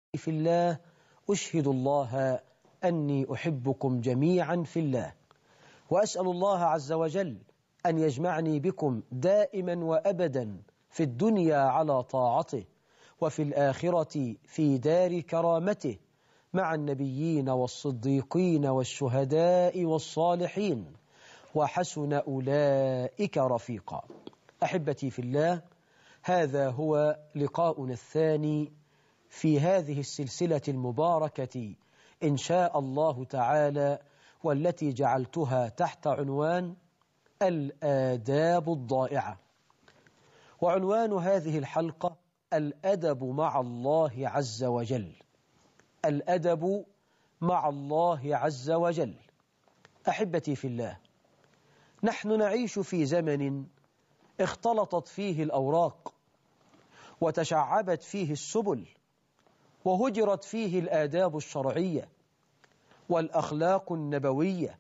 في الله أشهد الله أني أحبكم جميعا في الله، وأسأل الله عز وجل أن يجمعني بكم دائما وأبدا في الدنيا على طاعته، وفي الآخرة في دار كرامته مع النبيين والصديقين والشهداء والصالحين، وحسن أولئك رفيقا. أحبتي في الله، هذا هو لقاؤنا الثاني في هذه السلسلة المباركة إن شاء الله تعالى، والتي جعلتها تحت عنوان الآداب الضائعة. وعنوان هذه الحلقة الأدب مع الله عز وجل. الأدب مع الله عز وجل. أحبتي في الله، نحن نعيش في زمن اختلطت فيه الأوراق، وتشعبت فيه السبل، وهجرت فيه الآداب الشرعية والأخلاق النبوية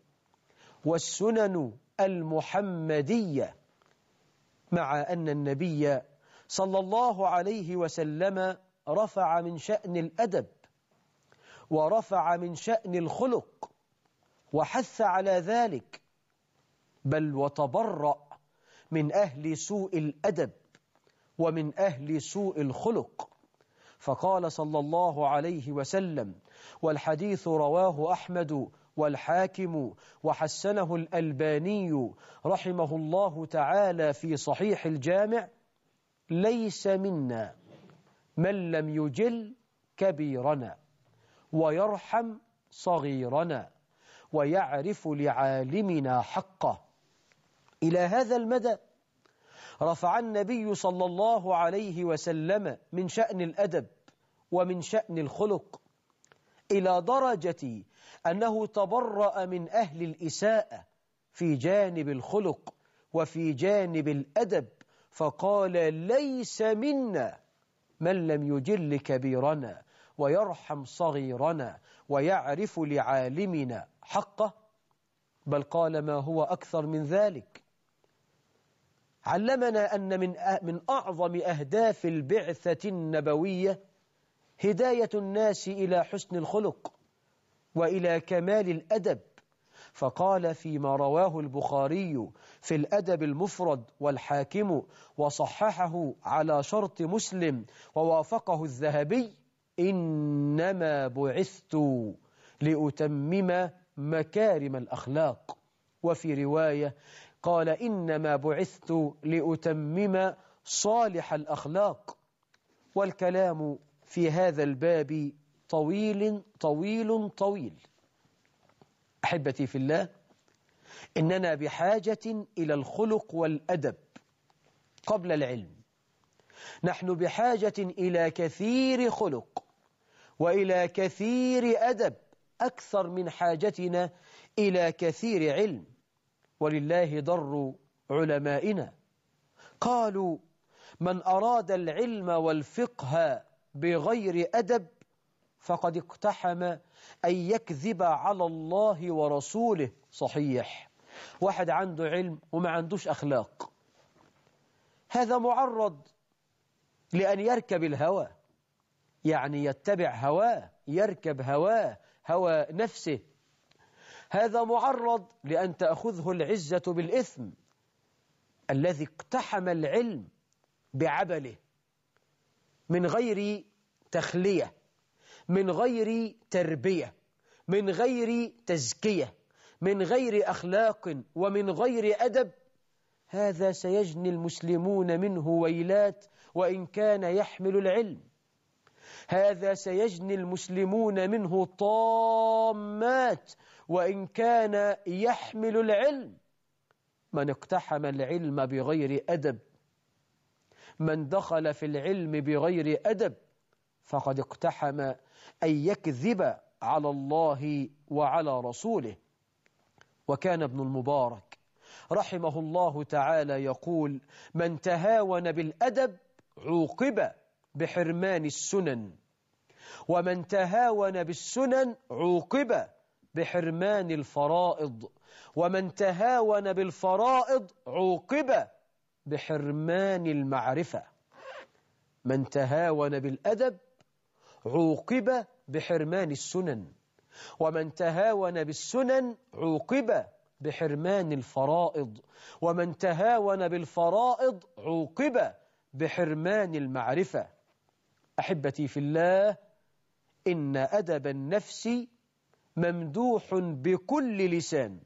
والسنن المحمدية، مع أن النبي صلى الله عليه وسلم رفع من شأن الأدب ورفع من شأن الخلق وحث على ذلك، بل وتبرأ من أهل سوء الأدب ومن أهل سوء الخلق. فقال صلى الله عليه وسلم، والحديث رواه أحمد والحاكم وحسنه الألباني رحمه الله تعالى في صحيح الجامع: ليس منا من لم يجل كبيرنا ويرحم صغيرنا ويعرف لعالمنا حقه. إلى هذا المدى رفع النبي صلى الله عليه وسلم من شأن الأدب ومن شأن الخلق، إلى درجة أنه تبرأ من أهل الإساءة في جانب الخلق وفي جانب الأدب، فقال: ليس منا من لم يجل كبيرنا ويرحم صغيرنا ويعرف لعالمنا حقه. بل قال ما هو أكثر من ذلك، علمنا أن من أعظم أهداف البعثة النبوية هداية الناس إلى حسن الخلق وإلى كمال الأدب. فقال فيما رواه البخاري في الأدب المفرد والحاكم وصححه على شرط مسلم ووافقه الذهبي: إنما بعثت لأتمم مكارم الأخلاق. وفي رواية قال: إنما بعثت لأتمم صالح الأخلاق. والكلام في هذا الباب طويل طويل طويل. أحبتي في الله، إننا بحاجة إلى الخلق والأدب قبل العلم. نحن بحاجة إلى كثير خلق وإلى كثير أدب أكثر من حاجتنا إلى كثير علم. ولله در علمائنا، قالوا: من أراد العلم والفقه بغير أدب فقد اقتحم أن يكذب على الله ورسوله. صحيح، واحد عنده علم وما عندوش أخلاق، هذا معرض لأن يركب الهوى، يعني يتبع هواه، يركب هواه، هوى نفسه. هذا معرض لأن تأخذه العزة بالإثم. الذي اقتحم العلم بعبله من غير تخلية، من غير تربية، من غير تزكية، من غير أخلاق ومن غير أدب، هذا سيجني المسلمون منه ويلات وإن كان يحمل العلم. هذا سيجني المسلمون منه طامات وإن كان يحمل العلم. من اقتحم العلم بغير أدب، من دخل في العلم بغير أدب، فقد اقتحم أن يكذب على الله وعلى رسوله. وكان ابن المبارك رحمه الله تعالى يقول: من تهاون بالأدب عوقب بحرمان السنن، ومن تهاون بالسنن عوقب بحرمان الفرائض، ومن تهاون بالفرائض عوقب بحرمان المعرفة. من تهاون بالأدب عوقب بحرمان السنن، ومن تهاون بالسنن عوقب بحرمان الفرائض، ومن تهاون بالفرائض عوقب بحرمان المعرفة. أحبتي في الله، إن أدب النفس ممدوح بكل لسان،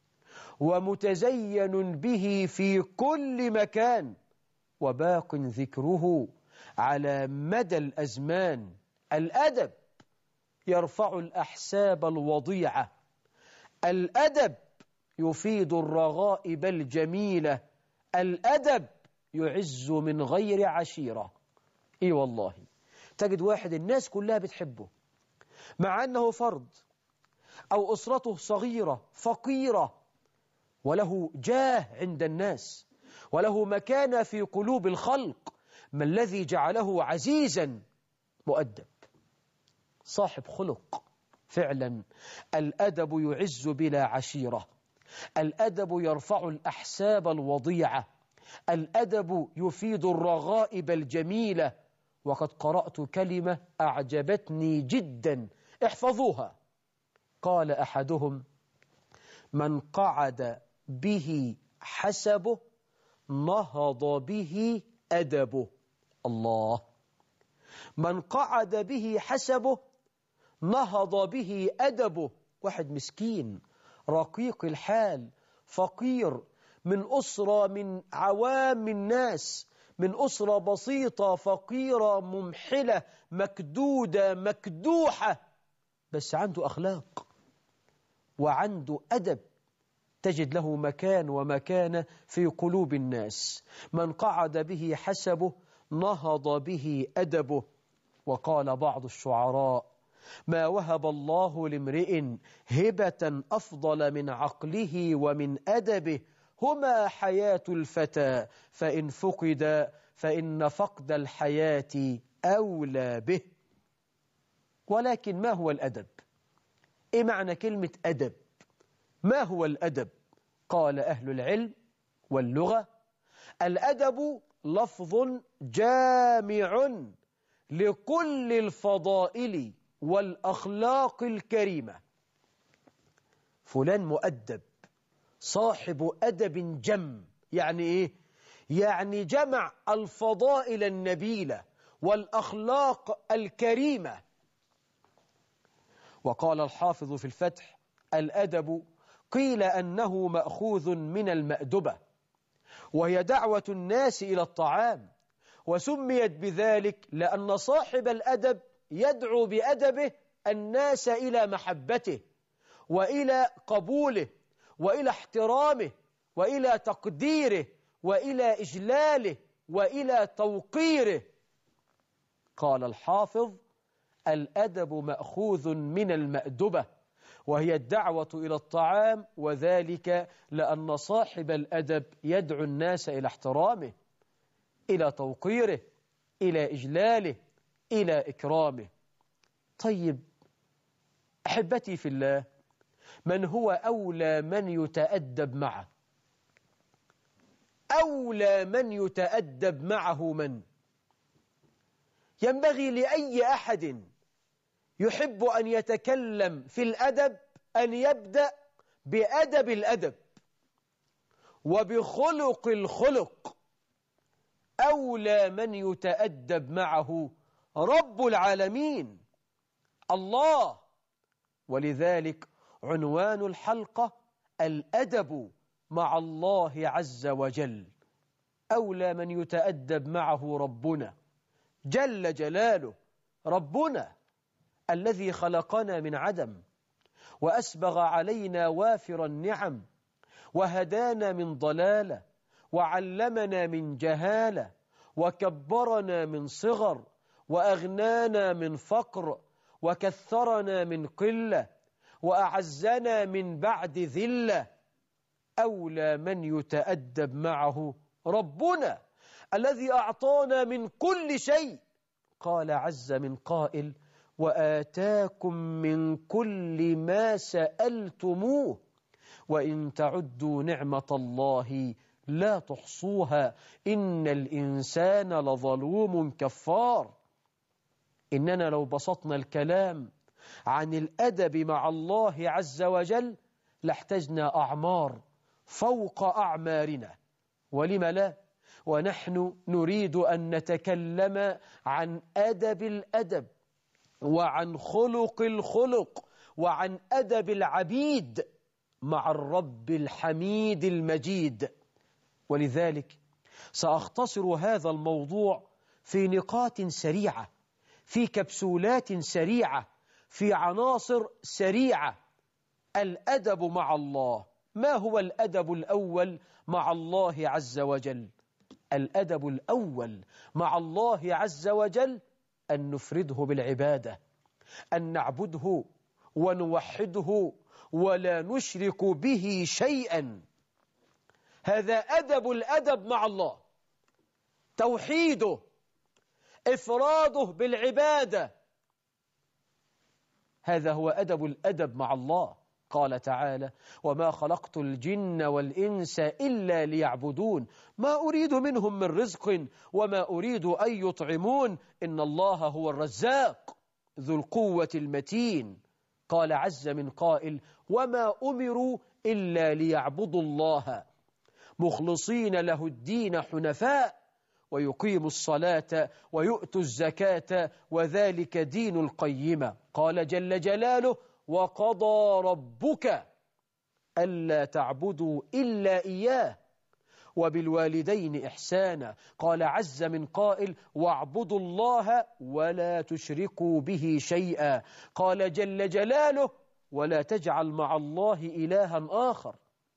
ومتزين به في كل مكان، وباق ذكره على مدى الأزمان. الأدب يرفع الأحساب الوضيعة، الأدب يفيد الرغائب الجميلة، الأدب يعز من غير عشيرة. إي والله، تجد واحد الناس كلها بتحبه مع أنه فرد، أو أسرته صغيرة فقيرة، وله جاه عند الناس، وله مكانة في قلوب الخلق. ما الذي جعله عزيزا؟ مؤدب، صاحب خلق. فعلا الأدب يعز بلا عشيرة، الأدب يرفع الأحساب الوضيعة، الأدب يفيد الرغائب الجميلة. وقد قرأت كلمة أعجبتني جدا، احفظوها. قال أحدهم: من قعد به حسبه نهض به أدبه. الله! من قعد به حسبه نهض به أدبه. واحد مسكين رقيق الحال، فقير، من أسرة من عوام الناس، من أسرة بسيطة فقيرة ممحلة مكدودة مكدوحة، بس عنده أخلاق وعنده أدب، تجد له مكان ومكانة في قلوب الناس. من قعد به حسبه نهض به أدبه. وقال بعض الشعراء: ما وهب الله لامرئ هبة أفضل من عقله ومن أدبه، هما حياة الفتى فإن فقد فإن فقد الحياة أولى به. ولكن ما هو الأدب؟ إيه معنى كلمة أدب؟ ما هو الأدب؟ قال أهل العلم واللغة: الأدب لفظ جامع لكل الفضائل والأخلاق الكريمة. فلان مؤدب، صاحب أدب جم. يعني إيه؟ يعني جمع الفضائل النبيلة والأخلاق الكريمة. وقال الحافظ في الفتح: الأدب قيل أنه مأخوذ من المأدبة، وهي دعوة الناس إلى الطعام، وسميت بذلك لأن صاحب الأدب يدعو بأدبه الناس إلى محبته، وإلى قبوله، وإلى احترامه، وإلى تقديره، وإلى إجلاله، وإلى توقيره. قال الحافظ: الأدب مأخوذ من المأدبة، وهي الدعوة إلى الطعام، وذلك لأن صاحب الأدب يدعو الناس إلى احترامه، إلى توقيره، إلى إجلاله، إلى إكرامه. طيب أحبتي في الله، من هو أولى من يتأدب معه؟ أولى من يتأدب معه من؟ ينبغي لأي أحد يحب أن يتكلم في الأدب أن يبدأ بأدب الأدب وبخلق الخلق. أولى من يتأدب معه رب العالمين الله. ولذلك عنوان الحلقة: الأدب مع الله عز وجل. أولى من يتأدب معه ربنا جل جلاله، ربنا الذي خلقنا من عدم، وأسبغ علينا وافر النعم، وهدانا من ضلالة، وعلمنا من جهالة، وكبرنا من صغر، وأغنانا من فقر، وكثرنا من قلة، وأعزنا من بعد ذلة. أولى من يتأدب معه ربنا الذي أعطانا من كل شيء. قال عز من قائل: وآتاكم من كل ما سألتموه وإن تعدوا نعمة الله لا تحصوها إن الإنسان لظلوم كفار. إننا لو بسطنا الكلام عن الأدب مع الله عز وجل لاحتجنا أعمار فوق أعمارنا، ولم لا؟ ونحن نريد أن نتكلم عن أدب الأدب، وعن خلق الخلق، وعن أدب العبيد مع الرب الحميد المجيد. ولذلك سأختصر هذا الموضوع في نقاط سريعة، في كبسولات سريعة، في عناصر سريعة. الأدب مع الله. ما هو الأدب الأول مع الله عز وجل؟ الأدب الأول مع الله عز وجل أن نفرده بالعبادة، أن نعبده ونوحده ولا نشرك به شيئا. هذا أدب الأدب مع الله، توحيده، إفراده بالعبادة. هذا هو أدب الأدب مع الله. قال تعالى: وما خلقت الجن والإنس إلا ليعبدون ما أريد منهم من رزق وما أريد أن يطعمون إن الله هو الرزاق ذو القوة المتين. قال عز من قائل: وما أمروا إلا ليعبدوا الله مخلصين له الدين حنفاء ويقيموا الصلاة ويؤتوا الزكاة وذلك دين القيمة. قال جل جلاله: وقضى ربك ألا تعبدوا إلا إياه وبالوالدين إحسانا. قال عز من قائل: واعبدوا الله ولا تشركوا به شيئا. قال جل جلاله: ولا تجعل مع الله إلها آخر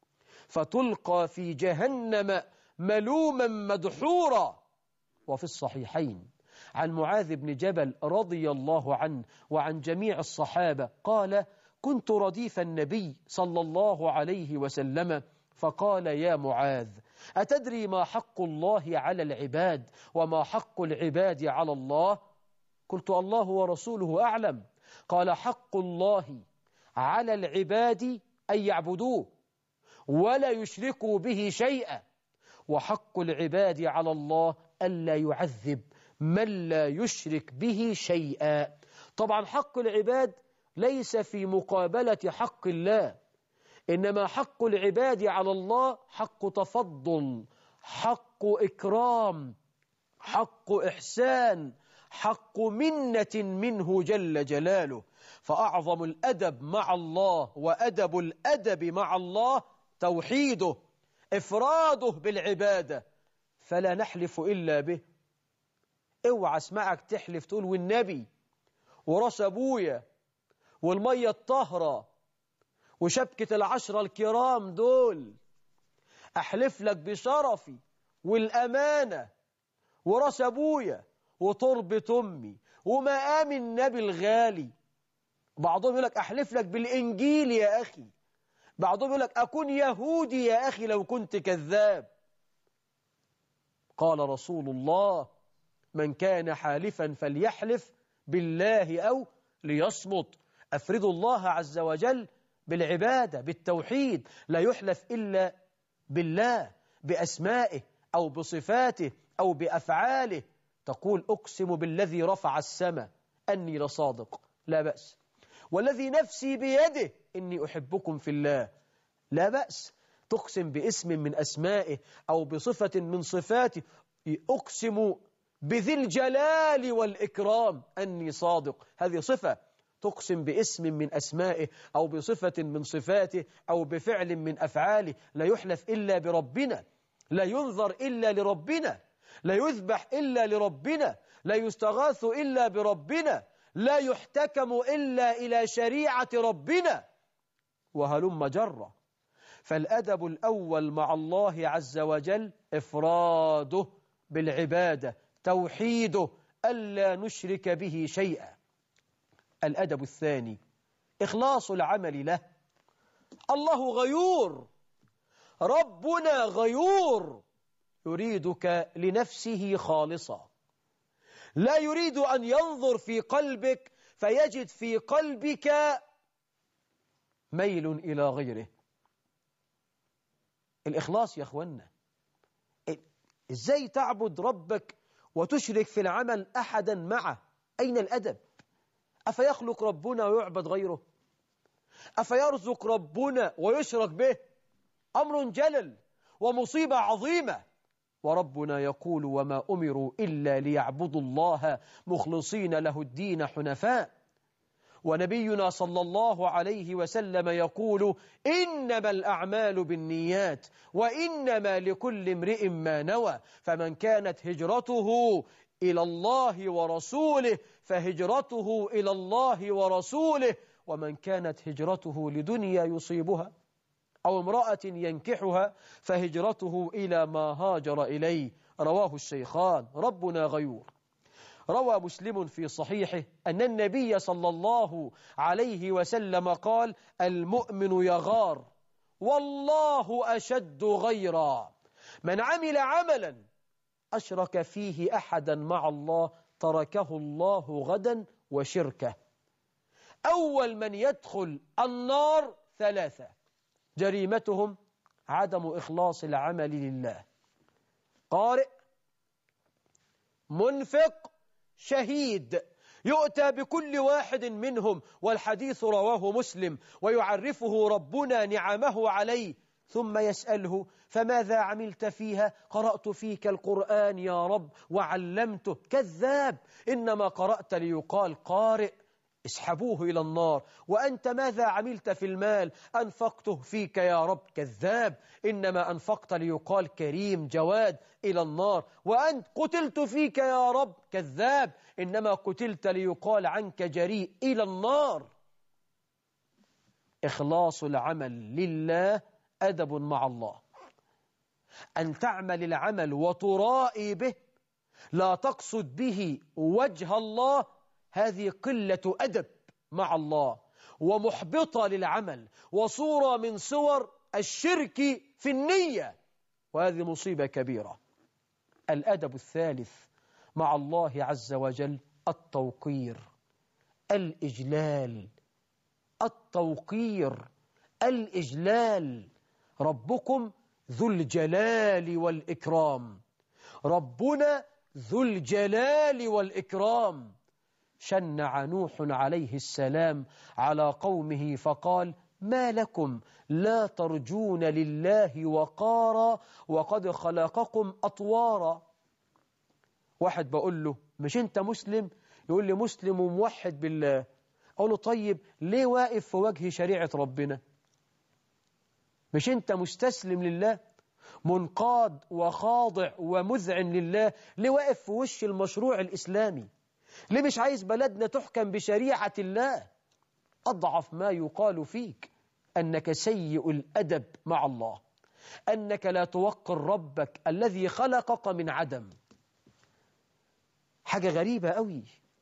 فتلقى في جهنم ملوما مدحورا. وفي الصحيحين عن معاذ بن جبل رضي الله عنه وعن جميع الصحابة قال: كنت رديف النبي صلى الله عليه وسلم فقال: يا معاذ، أتدري ما حق الله على العباد وما حق العباد على الله؟ قلت: الله ورسوله أعلم. قال: حق الله على العباد أن يعبدوه ولا يشركوا به شيئا، وحق العباد على الله ألا يعذب من لا يشرك به شيئا. طبعا حق العباد ليس في مقابلة حق الله، إنما حق العباد على الله حق تفضل، حق إكرام، حق إحسان، حق منة منه جل جلاله. فأعظم الأدب مع الله وأدب الأدب مع الله توحيده، إفراده بالعبادة، فلا نحلف إلا به. اوعى اسمعك تحلف تقول والنبي وراس أبويا والمية الطهرة وشبكة العشرة الكرام دول، أحلف لك بشرفي والأمانة وراس أبويا وتربة أمي ومقام النبي الغالي. بعضهم يقول لك أحلف لك بالإنجيل يا أخي، بعضهم يقول لك أكون يهودي يا أخي لو كنت كذاب. قال رسول الله: من كان حالفا فليحلف بالله أو ليصمت. أفردوا الله عز وجل بالعبادة بالتوحيد، لا يحلف إلا بالله بأسمائه أو بصفاته أو بأفعاله. تقول: أقسم بالذي رفع السماء أني لصادق، لا بأس. والذي نفسي بيده إني أحبكم في الله، لا بأس. تقسم باسم من أسمائه أو بصفة من صفاته. أقسم بذي الجلال والإكرام أني صادق، هذه صفة. تقسم باسم من أسمائه أو بصفة من صفاته أو بفعل من أفعاله. لا يحلف إلا بربنا، لا ينظر إلا لربنا، لا يذبح إلا لربنا، لا يستغاث إلا بربنا، لا يحتكم إلا إلى شريعة ربنا، وهلم جرة. فالأدب الأول مع الله عز وجل إفراده بالعبادة، توحيده، ألا نشرك به شيئا. الأدب الثاني إخلاص العمل له. الله غيور، ربنا غيور، يريدك لنفسه خالصا، لا يريد أن ينظر في قلبك فيجد في قلبك ميل إلى غيره. الإخلاص يا أخوانا، إزاي تعبد ربك وتشرك في العمل أحدا معه؟ أين الأدب؟ أفيخلق ربنا ويعبد غيره؟ أفيرزق ربنا ويشرك به؟ أمر جلل ومصيبة عظيمة. وربنا يقول وما أمروا إلا ليعبدوا الله مخلصين له الدين حنفاء. ونبينا صلى الله عليه وسلم يقول إنما الأعمال بالنيات وإنما لكل امرئ ما نوى، فمن كانت هجرته إلى الله ورسوله فهجرته إلى الله ورسوله، ومن كانت هجرته لدنيا يصيبها أو امرأة ينكحها فهجرته إلى ما هاجر إليه. رواه الشيخان. ربنا غيور. روى مسلم في صحيحه أن النبي صلى الله عليه وسلم قال المؤمن يغار والله أشد غيرا، من عمل عملا أشرك فيه أحدا مع الله تركه الله غدا وشركه. أول من يدخل النار ثلاثة جريمتهم عدم إخلاص العمل لله: قارئ، منفق، شهيد. يؤتى بكل واحد منهم، والحديث رواه مسلم، ويعرفه ربنا نعمه عليه ثم يسأله فماذا عملت فيها؟ قرأت فيك القرآن يا رب وعلمته. كذاب، إنما قرأت ليقال قارئ، اسحبوه إلى النار. وأنت ماذا عملت في المال؟ أنفقته فيك يا رب. كذاب، إنما أنفقت ليقال كريم جواد، إلى النار. وأنت قتلت فيك يا رب. كذاب، إنما قتلت ليقال عنك جريء، إلى النار. إخلاص العمل لله أدب مع الله. أن تعمل العمل وترائي به، لا تقصد به وجه الله، هذه قلة أدب مع الله ومحبطة للعمل وصورة من صور الشرك في النية، وهذه مصيبة كبيرة. الأدب الثالث مع الله عز وجل التوقير، الإجلال. التوقير، الإجلال. ربكم ذو الجلال والإكرام. ربنا ذو الجلال والإكرام. شنع نوح عليه السلام على قومه فقال ما لكم لا ترجون لله وقارا وقد خلقكم أطوارا. واحد بقول له مش أنت مسلم؟ يقول لي مسلم وموحد بالله. أقول له طيب ليه واقف في وجه شريعة ربنا؟ مش أنت مستسلم لله منقاد وخاضع ومذعن لله؟ ليه واقف في وش المشروع الإسلامي؟ ليه مش عايز بلدنا تحكم بشريعة الله؟ أضعف ما يقال فيك أنك سيء الأدب مع الله، أنك لا توقر ربك الذي خلقك من عدم. حاجة غريبة قوي.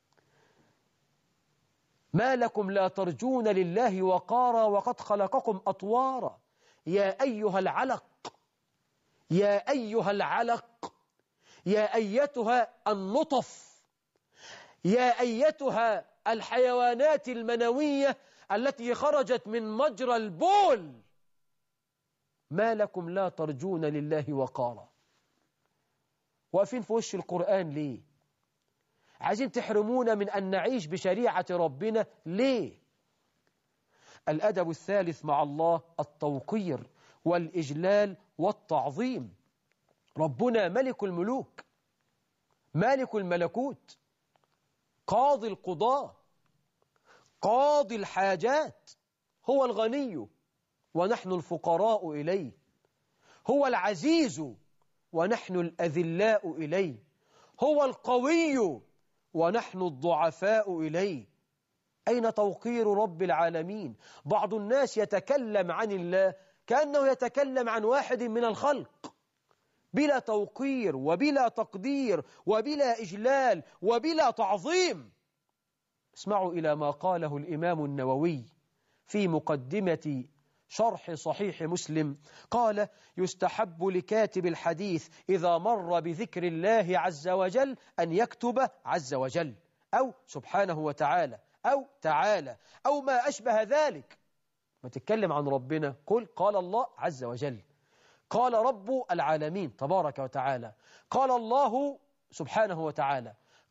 ما لكم لا ترجون لله وقارا وقد خلقكم أطوارا. يا أيها العلق، يا أيها العلق، يا أيتها النطف، يا أيتها الحيوانات المنوية التي خرجت من مجرى البول، ما لكم لا ترجون لله وقارا. واقفين في وش القرآن ليه؟ عايزين تحرمونا من أن نعيش بشريعة ربنا ليه؟ الأدب الثالث مع الله التوقير والإجلال والتعظيم. ربنا ملك الملوك، مالك الملكوت، قاضي القضاة، قاضي الحاجات. هو الغني ونحن الفقراء إليه، هو العزيز ونحن الأذلاء إليه، هو القوي ونحن الضعفاء إليه. أين توقير رب العالمين؟ بعض الناس يتكلم عن الله كأنه يتكلم عن واحد من الخلق، بلا توقير وبلا تقدير وبلا إجلال وبلا تعظيم. اسمعوا إلى ما قاله الإمام النووي في مقدمة شرح صحيح مسلم. قال يستحب لكاتب الحديث إذا مر بذكر الله عز وجل أن يكتب عز وجل أو سبحانه وتعالى أو تعالى أو ما أشبه ذلك. ما تتكلم عن ربنا قل قال الله عز وجل، قال رب العالمين تبارك وتعالى، قال الله سبحانه وتعالى،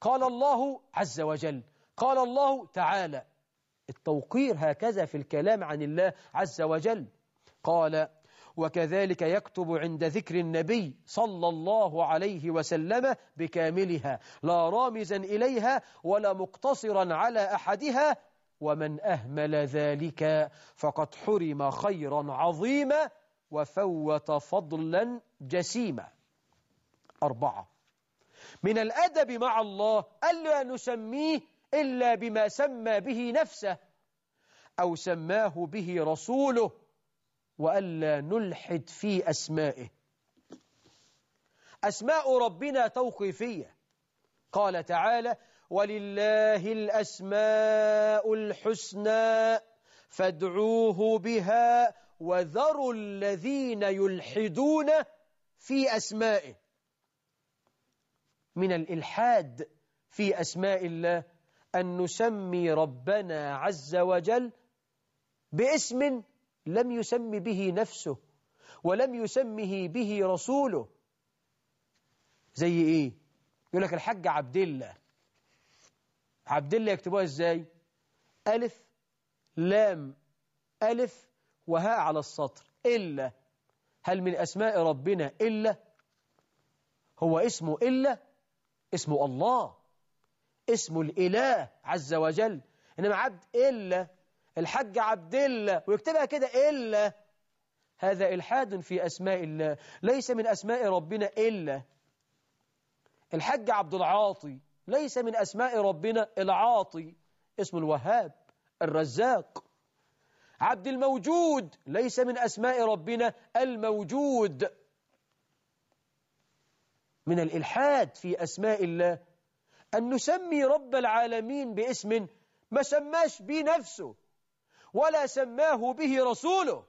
قال الله عز وجل، قال الله تعالى. التوقير هكذا في الكلام عن الله عز وجل. قال: وكذلك يكتب عند ذكر النبي صلى الله عليه وسلم بكاملها لا رامزا إليها ولا مقتصرا على أحدها، ومن أهمل ذلك فقد حرم خيرا عظيما وفوت فضلا جسيما. 4. من الأدب مع الله ألا نسميه إلا بما سمى به نفسه أو سماه به رسوله، وألا نلحد في أسمائه. أسماء ربنا توقيفية. قال تعالى: ولله الأسماء الحسنى فادعوه بها وذروا الذين يلحدون في أسمائه. من الإلحاد في أسماء الله أن نسمي ربنا عز وجل باسم لم يسم به نفسه ولم يسمه به رسوله. زي إيه؟ يقول لك الحاج عبد الله. عبد الله يكتبوها إزاي؟ ألف لام ألف وهاء على السطر. إلا. هل من أسماء ربنا إلا؟ هو اسمه إلا؟ اسمه الله، اسمه الإله عز وجل. إنما عبد إلا، الحج عبد الله ويكتبها كده إلا، هذا إلحاد في أسماء الله، ليس من أسماء ربنا إلا. الحج عبد العاطي ليس من أسماء ربنا العاطي، اسمه الوهاب الرزاق. عبد الموجود ليس من أسماء ربنا الموجود. من الإلحاد في أسماء الله أن نسمي رب العالمين باسم ما سماش به نفسه ولا سماه به رسوله.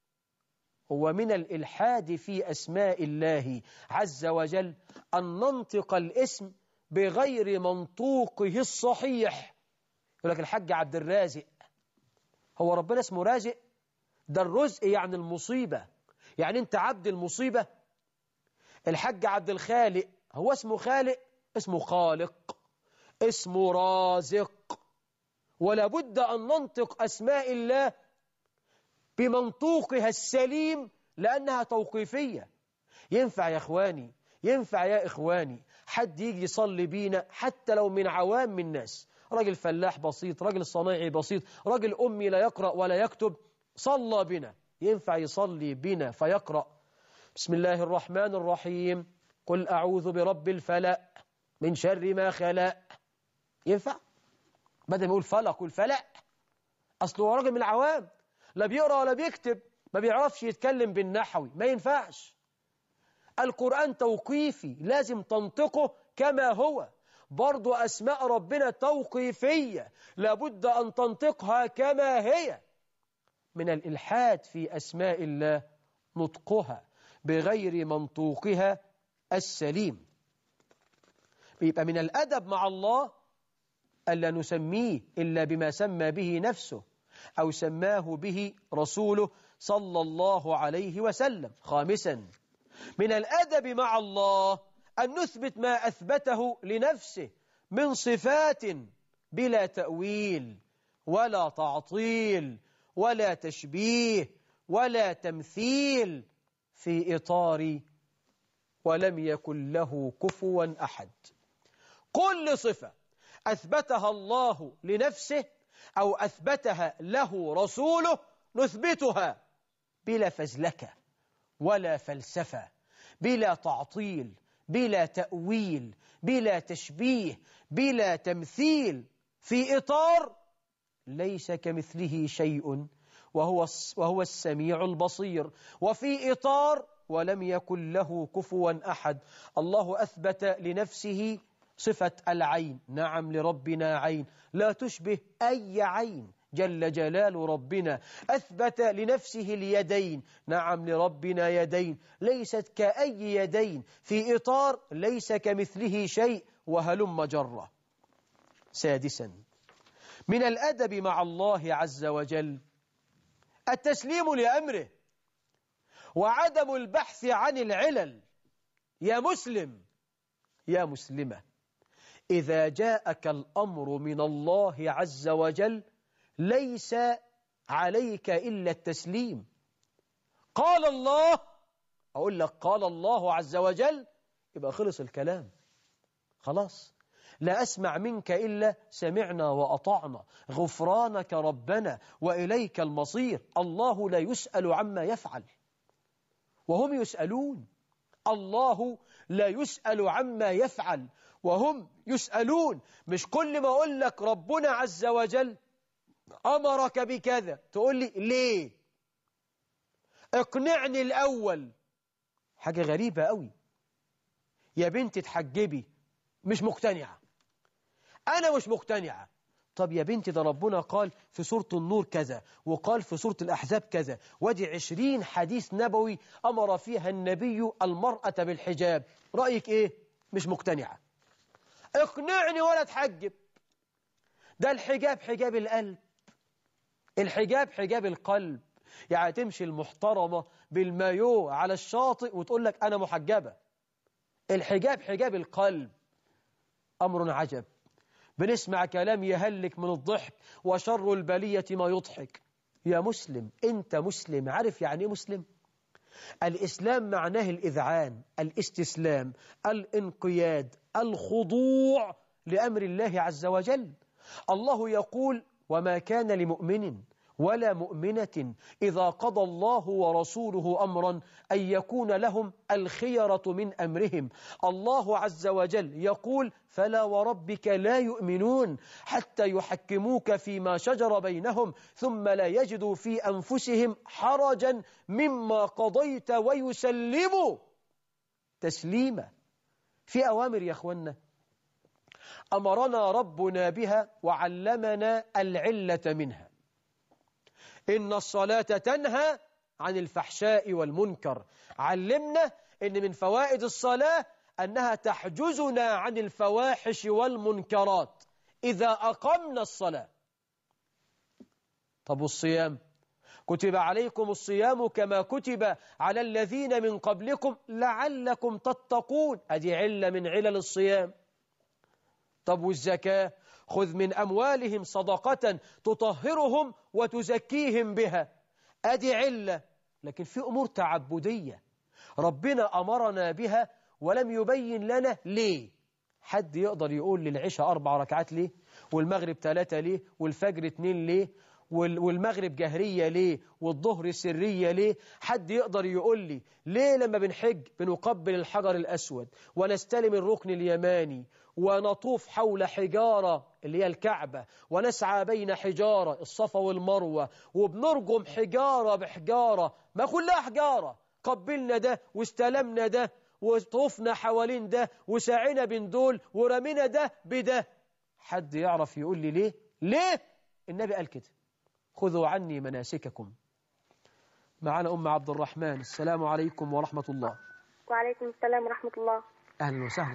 هو من الإلحاد في أسماء الله عز وجل أن ننطق الاسم بغير منطوقه الصحيح. يقول لك الحج عبد الرازق، هو ربنا اسمه رازق؟ ده الرزق يعني المصيبة، يعني أنت عبد المصيبة. الحج عبد الخالق، هو اسمه خالق؟ اسمه خالق، اسمه رازق. ولا بد أن ننطق أسماء الله بمنطوقها السليم لأنها توقيفية. ينفع يا إخواني، ينفع يا إخواني حد يجي يصلي بينا حتى لو من عوام الناس، راجل فلاح بسيط، راجل صنايعي بسيط، راجل أمي لا يقرأ ولا يكتب، صلى بنا، ينفع يصلي بنا فيقرأ بسم الله الرحمن الرحيم قل أعوذ برب الفلق من شر ما خلق؟ ينفع؟ بدل ما يقول فلق والفلق، أصله هو راجل من العوام لا بيقرأ ولا بيكتب، ما بيعرفش يتكلم بالنحوي، ما ينفعش. القرآن توقيفي، لازم تنطقه كما هو. برضو أسماء ربنا توقيفية، لابد أن تنطقها كما هي. من الإلحاد في أسماء الله نطقها بغير منطوقها السليم. يبقى من الأدب مع الله ألا نسميه إلا بما سمى به نفسه أو سماه به رسوله صلى الله عليه وسلم. 5. من الأدب مع الله أن نثبت ما أثبته لنفسه من صفات بلا تأويل ولا تعطيل ولا تشبيه ولا تمثيل، في إطار ولم يكن له كفوا أحد. كل صفة أثبتها الله لنفسه أو أثبتها له رسوله نثبتها بلا فزلكة ولا فلسفة، بلا تعطيل، بلا تأويل، بلا تشبيه، بلا تمثيل، في إطار ليس كمثله شيء وهو السميع البصير، وفي إطار ولم يكن له كفوا أحد. الله أثبت لنفسه صفة العين، نعم لربنا عين لا تشبه أي عين جل جلال ربنا. أثبت لنفسه اليدين، نعم لربنا يدين ليست كأي يدين، في إطار ليس كمثله شيء، وهلم جرة. 6. من الأدب مع الله عز وجل التسليم لأمره وعدم البحث عن العلل. يا مسلم، يا مسلمة، إذا جاءك الأمر من الله عز وجل ليس عليك إلا التسليم. قال الله، أقول لك قال الله عز وجل، يبقى خلص الكلام خلاص. لا أسمع منك إلا سمعنا وأطعنا، غفرانك ربنا وإليك المصير. الله لا يسأل عما يفعل وهم يسألون. الله لا يسأل عما يفعل وهم يسألون. مش كل ما أقول لك ربنا عز وجل أمرك بكذا تقول لي ليه؟ اقنعني الأول. حاجة غريبة قوي. يا بنتي تحجبي، مش مقتنعة. أنا مش مقتنعة. طب يا بنتي ده ربنا قال في سورة النور كذا، وقال في سورة الأحزاب كذا، ودي 20 حديث نبوي أمر فيها النبي المرأة بالحجاب. رأيك إيه؟ مش مقتنعة. اقنعني ولا تحجب. ده الحجاب حجاب القلب، الحجاب حجاب القلب. يعني تمشي المحترمة بالمايو على الشاطئ وتقول لك أنا محجبة. الحجاب حجاب القلب. أمر عجب. بنسمع كلام يهلك من الضحك، وشر البلية ما يضحك. يا مسلم، أنت مسلم، عارف يعني إيه مسلم؟ الإسلام معناه الإذعان، الاستسلام، الانقياد، الخضوع لأمر الله عز وجل. الله يقول وما كان لمؤمن ولا مؤمنة إذا قضى الله ورسوله أمرا أن يكون لهم الخيرة من أمرهم. الله عز وجل يقول فلا وربك لا يؤمنون حتى يحكموك فيما شجر بينهم ثم لا يجدوا في أنفسهم حرجا مما قضيت ويسلموا تسليما. في أوامر يا أخوانا أمرنا ربنا بها وعلمنا العلة منها. إن الصلاة تنهى عن الفحشاء والمنكر. علمنا إن من فوائد الصلاة أنها تحجزنا عن الفواحش والمنكرات إذا أقمنا الصلاة. طب والصيام؟ كتب عليكم الصيام كما كتب على الذين من قبلكم لعلكم تتقون. هذه علة من علل الصيام. طب والزكاة؟ خذ من أموالهم صدقة تطهرهم وتزكيهم بها. أدي علة. لكن في أمور تعبدية ربنا أمرنا بها ولم يبين لنا ليه. حد يقدر يقول للعشاء 4 ركعات ليه؟ والمغرب 3 ليه؟ والفجر 2 ليه؟ والمغرب جهرية ليه؟ والظهر سرية ليه؟ حد يقدر يقول لي ليه لما بنحج بنقبل الحجر الأسود ونستلم الركن اليماني ونطوف حول حجارة اللي هي الكعبة ونسعى بين حجارة الصفا والمروة وبنرجم حجارة بحجارة؟ ما كلها حجارة. قبلنا ده واستلمنا ده وطوفنا حوالين ده وسعينا بين دول ورمينا ده بده. حد يعرف يقول لي ليه؟ ليه؟ النبي قال كده خذوا عني مناسككم. معنا أم عبد الرحمن. السلام عليكم ورحمة الله. وعليكم السلام ورحمة الله. أهلا وسهلا.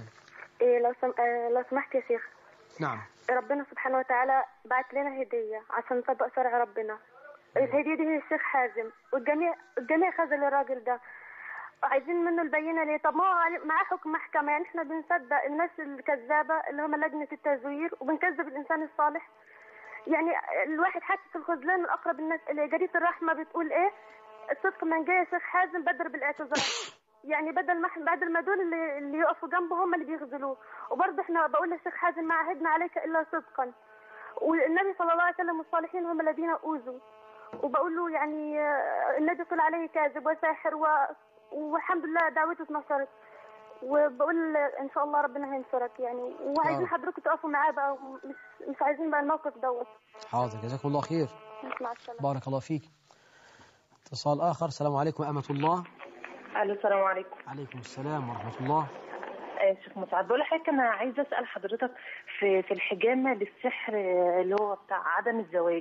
لو سمحت يا شيخ. نعم. ربنا سبحانه وتعالى بعت لنا هدية عشان نطبق شرع ربنا. الهدية دي هي الشيخ حازم والجميع خذل الراجل ده. عايزين منه البينة ليه؟ طب ما هو معاه حكم محكمة. يعني احنا بنصدق الناس الكذابة اللي هم لجنة التزوير وبنكذب الإنسان الصالح. يعني الواحد حاسس الخذلان الأقرب الناس اللي جريدة الرحمة بتقول إيه؟ الصدق من جاي شيخ حازم بدر بالاعتذار. يعني بدل ما دول اللي يقفوا جنبه هم اللي بيخذلوه. وبرضه احنا بقول للشيخ حازم ما عهدنا عليك إلا صدقا. والنبي صلى الله عليه وسلم والصالحين هم الذين أوذوا. وبقول له يعني النبي قال عليه كاذب وساحر والحمد لله دعوته اتنصرت. وبقول إن شاء الله ربنا هينصرك يعني. وعايزين حضرتك تقفوا معاه بقى مش عايزين بقى الموقف دوت. حاضر جزاكم الله خير. مع السلامة. بارك الله فيك. اتصال آخر. السلام عليكم ورحمة الله. الو السلام عليكم. عليكم السلام ورحمة الله. شيخ مسعد بقول لحضرتك انا عايزه اسال حضرتك في الحجامه للسحر اللي هو بتاع عدم الزواج.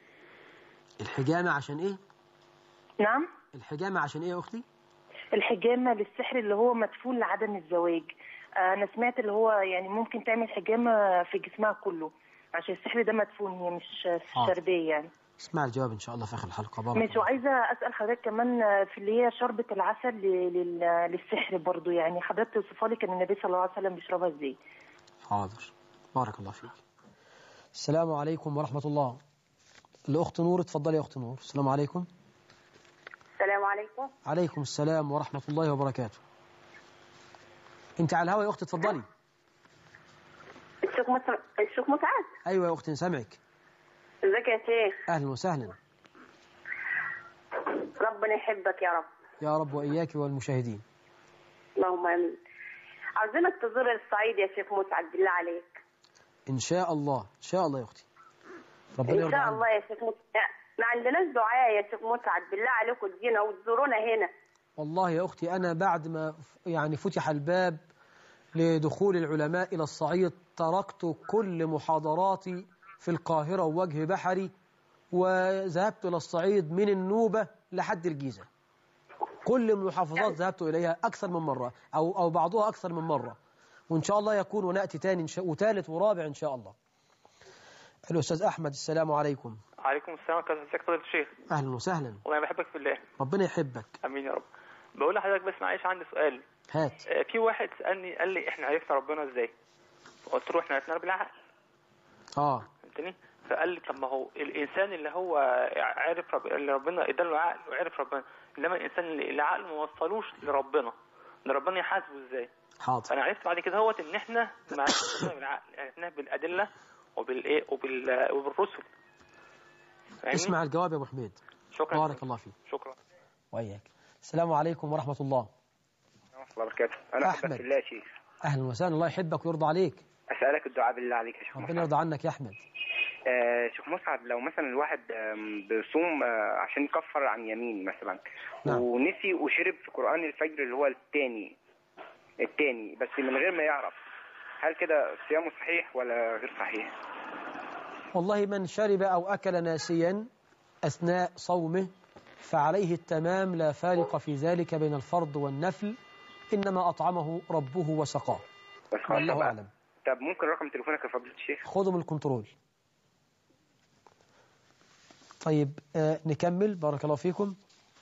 الحجامة عشان ايه؟ نعم. الحجامة عشان ايه يا اختي؟ الحجامه للسحر اللي هو مدفون لعدم الزواج. انا سمعت اللي هو يعني ممكن تعمل حجامه في جسمها كله عشان السحر ده مدفون، هي مش تربيه يعني. اسمع الجواب ان شاء الله في اخر الحلقه. ماشي. وعايزه اسال حضرتك كمان في اللي هي شربة العسل للسحر برضو، يعني حضرتك توصفها لي كان النبي صلى الله عليه وسلم بيشربها ازاي؟ حاضر، بارك الله فيك. السلام عليكم ورحمة الله. الأخت نور، اتفضلي يا أخت نور. السلام عليكم. السلام عليكم. عليكم السلام ورحمة الله وبركاته. أنت على الهواء يا أختي، اتفضلي. الشيخ مسعد. أيوة يا أختي، نسمعك. ازيك يا شيخ؟ أهلا وسهلا. ربنا يحبك يا رب. يا رب وإياك والمشاهدين. اللهم امين. عاوزينك تزور الصعيد يا شيخ مسعد بالله عليك. إن شاء الله، إن شاء الله يا أختي. ربنا يرضى ان شاء عنك. الله يا شيخ مسعد. ما عندناش دعاء يا شيخ مسعد، بالله عليكم تجينا وتزورونا هنا. والله يا أختي أنا بعد ما يعني فتح الباب لدخول العلماء إلى الصعيد تركت كل محاضراتي في القاهرة ووجه بحري وذهبت إلى الصعيد من النوبة لحد الجيزة. كل المحافظات ذهبت إليها أكثر من مرة أو بعضها أكثر من مرة، وإن شاء الله يكون ونأتي تاني وثالث ورابع إن شاء الله. الأستاذ أحمد، السلام عليكم. عليكم السلام ورحمة الله. ازيك فضيلة الشيخ؟ أهلا وسهلا. والله أنا بحبك في الله. ربنا يحبك. امين يا رب. بقول لحضرتك بس معلش عندي سؤال. هات. في واحد سألني قال لي احنا عرفنا ربنا ازاي؟ قلت له احنا عرفنا بالعقل. فهمتني؟ فقال لي طب ما هو الانسان اللي هو عارف اللي ربنا اداله عقل وعرف ربنا، انما الانسان اللي عقله ما وصلوش لربنا، ان ربنا يحاسبه ازاي؟ حاضر. فانا عرفت بعد كده هوت ان احنا ما عرفناش بالعقل، عرفناه بالادله وبالايه وبالرسل. اسمع الجواب يا ابو حميد. شكرا. بارك الله فيك. شكرا. وإياك. السلام عليكم ورحمة الله. ورحمة الله وبركاته. أنا أحمد في الله يا شيخ. أهلا وسهلا، الله يحبك ويرضى عليك. أسألك الدعاء بالله عليك يا شيخ. ربنا يرضى عنك يا أحمد. شيخ مسعد، لو مثلا الواحد بيصوم عشان يكفر عن يمين مثلا، نعم. ونسي وشرب في قرآن الفجر اللي هو الثاني بس من غير ما يعرف، هل كده صيامه صحيح ولا غير صحيح؟ والله من شرب أو أكل ناسيا أثناء صومه فعليه التمام، لا فارق في ذلك بين الفرض والنفل، إنما أطعمه ربه وسقاه. والله أعلم. طب ممكن رقم تليفونك يا فضيلة الشيخ؟ خذوا من الكنترول. طيب نكمل. بارك الله فيكم.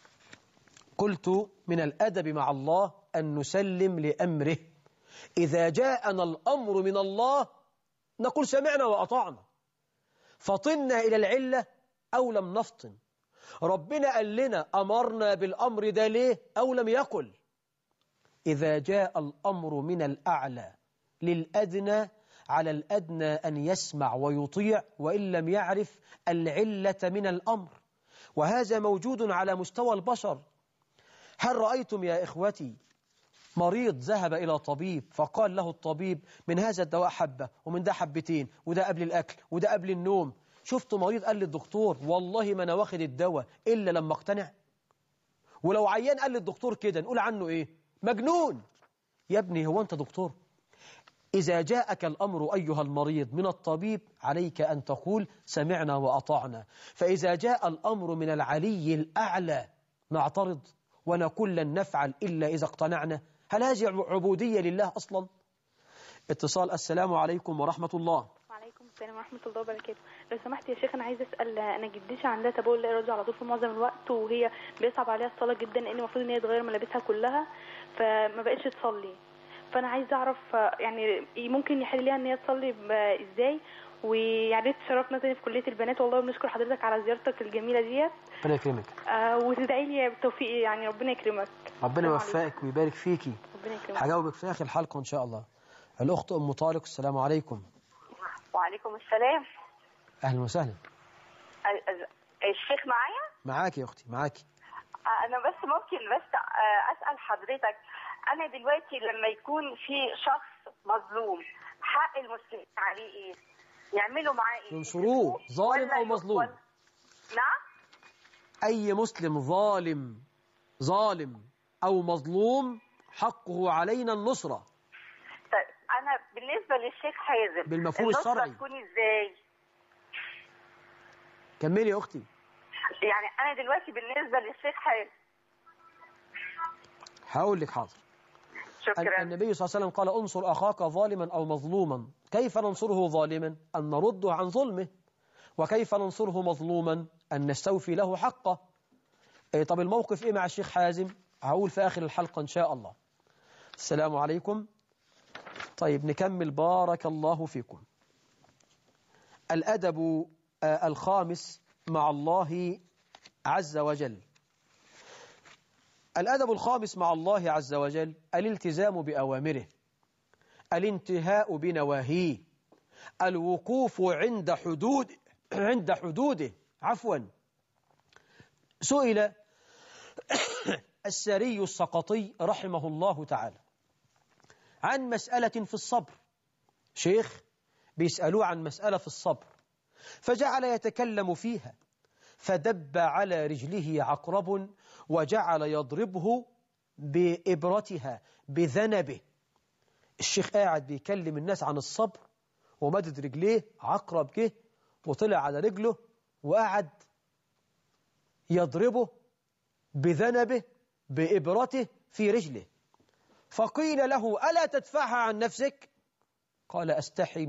قلت من الأدب مع الله أن نسلم لأمره. إذا جاءنا الأمر من الله نقول سمعنا وأطعنا، فطنا إلى العلة أو لم نفطن. ربنا قال لنا أمرنا بالأمر ده ليه أو لم يقل. إذا جاء الأمر من الأعلى للأدنى على الأدنى أن يسمع ويطيع وإن لم يعرف العلة من الأمر، وهذا موجود على مستوى البشر. هل رأيتم يا إخوتي مريض ذهب إلى طبيب فقال له الطبيب من هذا الدواء حبة ومن ده حبتين وده قبل الأكل وده قبل النوم؟ شفت مريض قال للدكتور والله ما أنا واخد الدواء إلا لما اقتنع؟ ولو عيان قال للدكتور كده نقول عنه إيه؟ مجنون. يا ابني هو أنت دكتور؟ إذا جاءك الأمر أيها المريض من الطبيب عليك أن تقول سمعنا وأطعنا. فإذا جاء الأمر من العلي الأعلى نعترض ونقول لن نفعل إلا إذا اقتنعنا؟ هل هذه عبودية لله أصلا؟ اتصال. السلام عليكم ورحمة الله. وعليكم السلام ورحمة الله وبركاته. لو سمحت يا شيخ أنا عايزة أسأل، أنا جدتي عندها تبول لا إرادي على طول في معظم الوقت، وهي بيصعب عليها الصلاة جدا لأن المفروض إن هي تغير ملابسها كلها، فما بقتش تصلي. فأنا عايزة أعرف يعني ممكن يحل ليها إن هي تصلي إزاي، ويعني تشرفنا تاني في كلية البنات. والله بنشكر حضرتك على زيارتك الجميلة ديت. ربنا يكرمك. وتدعي لي بالتوفيق، يعني ربنا يكرمك. ربنا يوفقك ويبارك فيكي. ربنا يكرمك. هجاوبك في آخر الحلقة إن شاء الله. الأخت أم طارق، السلام عليكم. وعليكم السلام. أهلا وسهلا. الشيخ معايا؟ معاكي يا أختي، معاكي. أنا بس ممكن أسأل حضرتك، أنا دلوقتي لما يكون في شخص مظلوم حق المسلمين عليه إيه؟ يعملوا معاه إيه؟ ينصروه، ظالم أو مظلوم. نعم؟ أي مسلم ظالم أو مظلوم حقه علينا النصرة. طيب أنا بالنسبة للشيخ حازم بالمفهوم الشرعي النصرة تكون إزاي؟ كملي يا أختي. يعني أنا دلوقتي بالنسبة للشيخ حازم هقول لك. حاضر. شكرا. النبي صلى الله عليه وسلم قال انصر أخاك ظالما أو مظلوما. كيف ننصره ظالما؟ أن نرده عن ظلمه. وكيف ننصره مظلوما؟ أن نستوفي له حقه. طب الموقف إيه مع الشيخ حازم؟ هقول في آخر الحلقة إن شاء الله. السلام عليكم. طيب نكمل بارك الله فيكم. الأدب الخامس مع الله عز وجل. الأدب الخامس مع الله عز وجل الالتزام بأوامره، الانتهاء بنواهيه، الوقوف عند حدوده. سئل السري السقطي رحمه الله تعالى عن مسألة في الصبر، شيخ بيسألوه عن مسألة في الصبر، فجعل يتكلم فيها، فدب على رجله عقرب وجعل يضربه بإبرتها بذنبه. الشيخ قاعد بيكلم الناس عن الصبر ومدد رجليه، عقرب جه وطلع على رجله وقعد يضربه بذنبه بإبرته في رجله. فقيل له: ألا تدفعها عن نفسك؟ قال: أستحي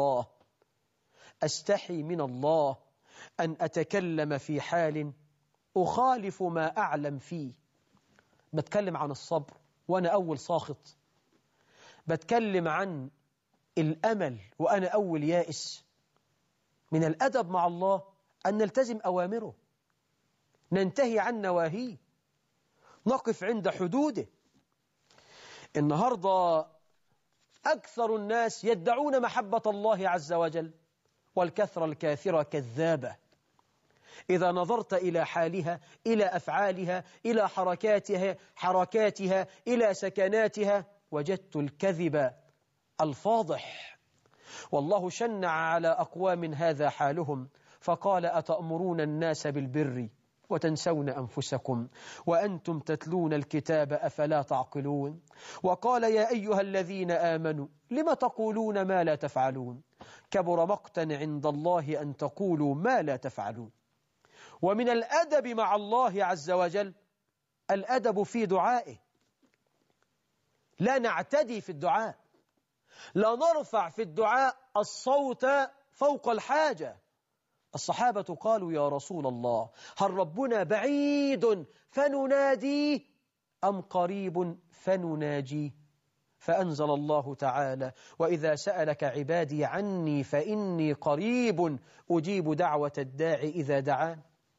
من الله أن أتكلم في حال أخالف ما أعلم فيه. بتكلم عن الصبر وأنا أول ساخط، بتكلم عن الأمل وأنا أول يائس. من الأدب مع الله أن نلتزم أوامره، ننتهي عن نواهيه، نقف عند حدوده. النهاردة أكثر الناس يدعون محبة الله عز وجل، والكثرة الكاثرة كذابة. إذا نظرت إلى حالها، إلى أفعالها، إلى حركاتها، إلى سكناتها، وجدت الكذب الفاضح. والله شنع على أقوام هذا حالهم فقال: أتأمرون الناس بالبر وتنسون أنفسكم وأنتم تتلون الكتاب أفلا تعقلون. وقال: يا أيها الذين آمنوا لم تقولون ما لا تفعلون كبر مقتا عند الله أن تقولوا ما لا تفعلون. ومن الأدب مع الله عز وجل الأدب في دعائه، لا نعتدي في الدعاء، لا نرفع في الدعاء الصوت فوق الحاجة. الصحابة قالوا: يا رسول الله، هل ربنا بعيد فنناديه أم قريب فنناجيه؟ فأنزل الله تعالى: وإذا سألك عبادي عني فإني قريب أجيب دعوة الداعي إذا دعان.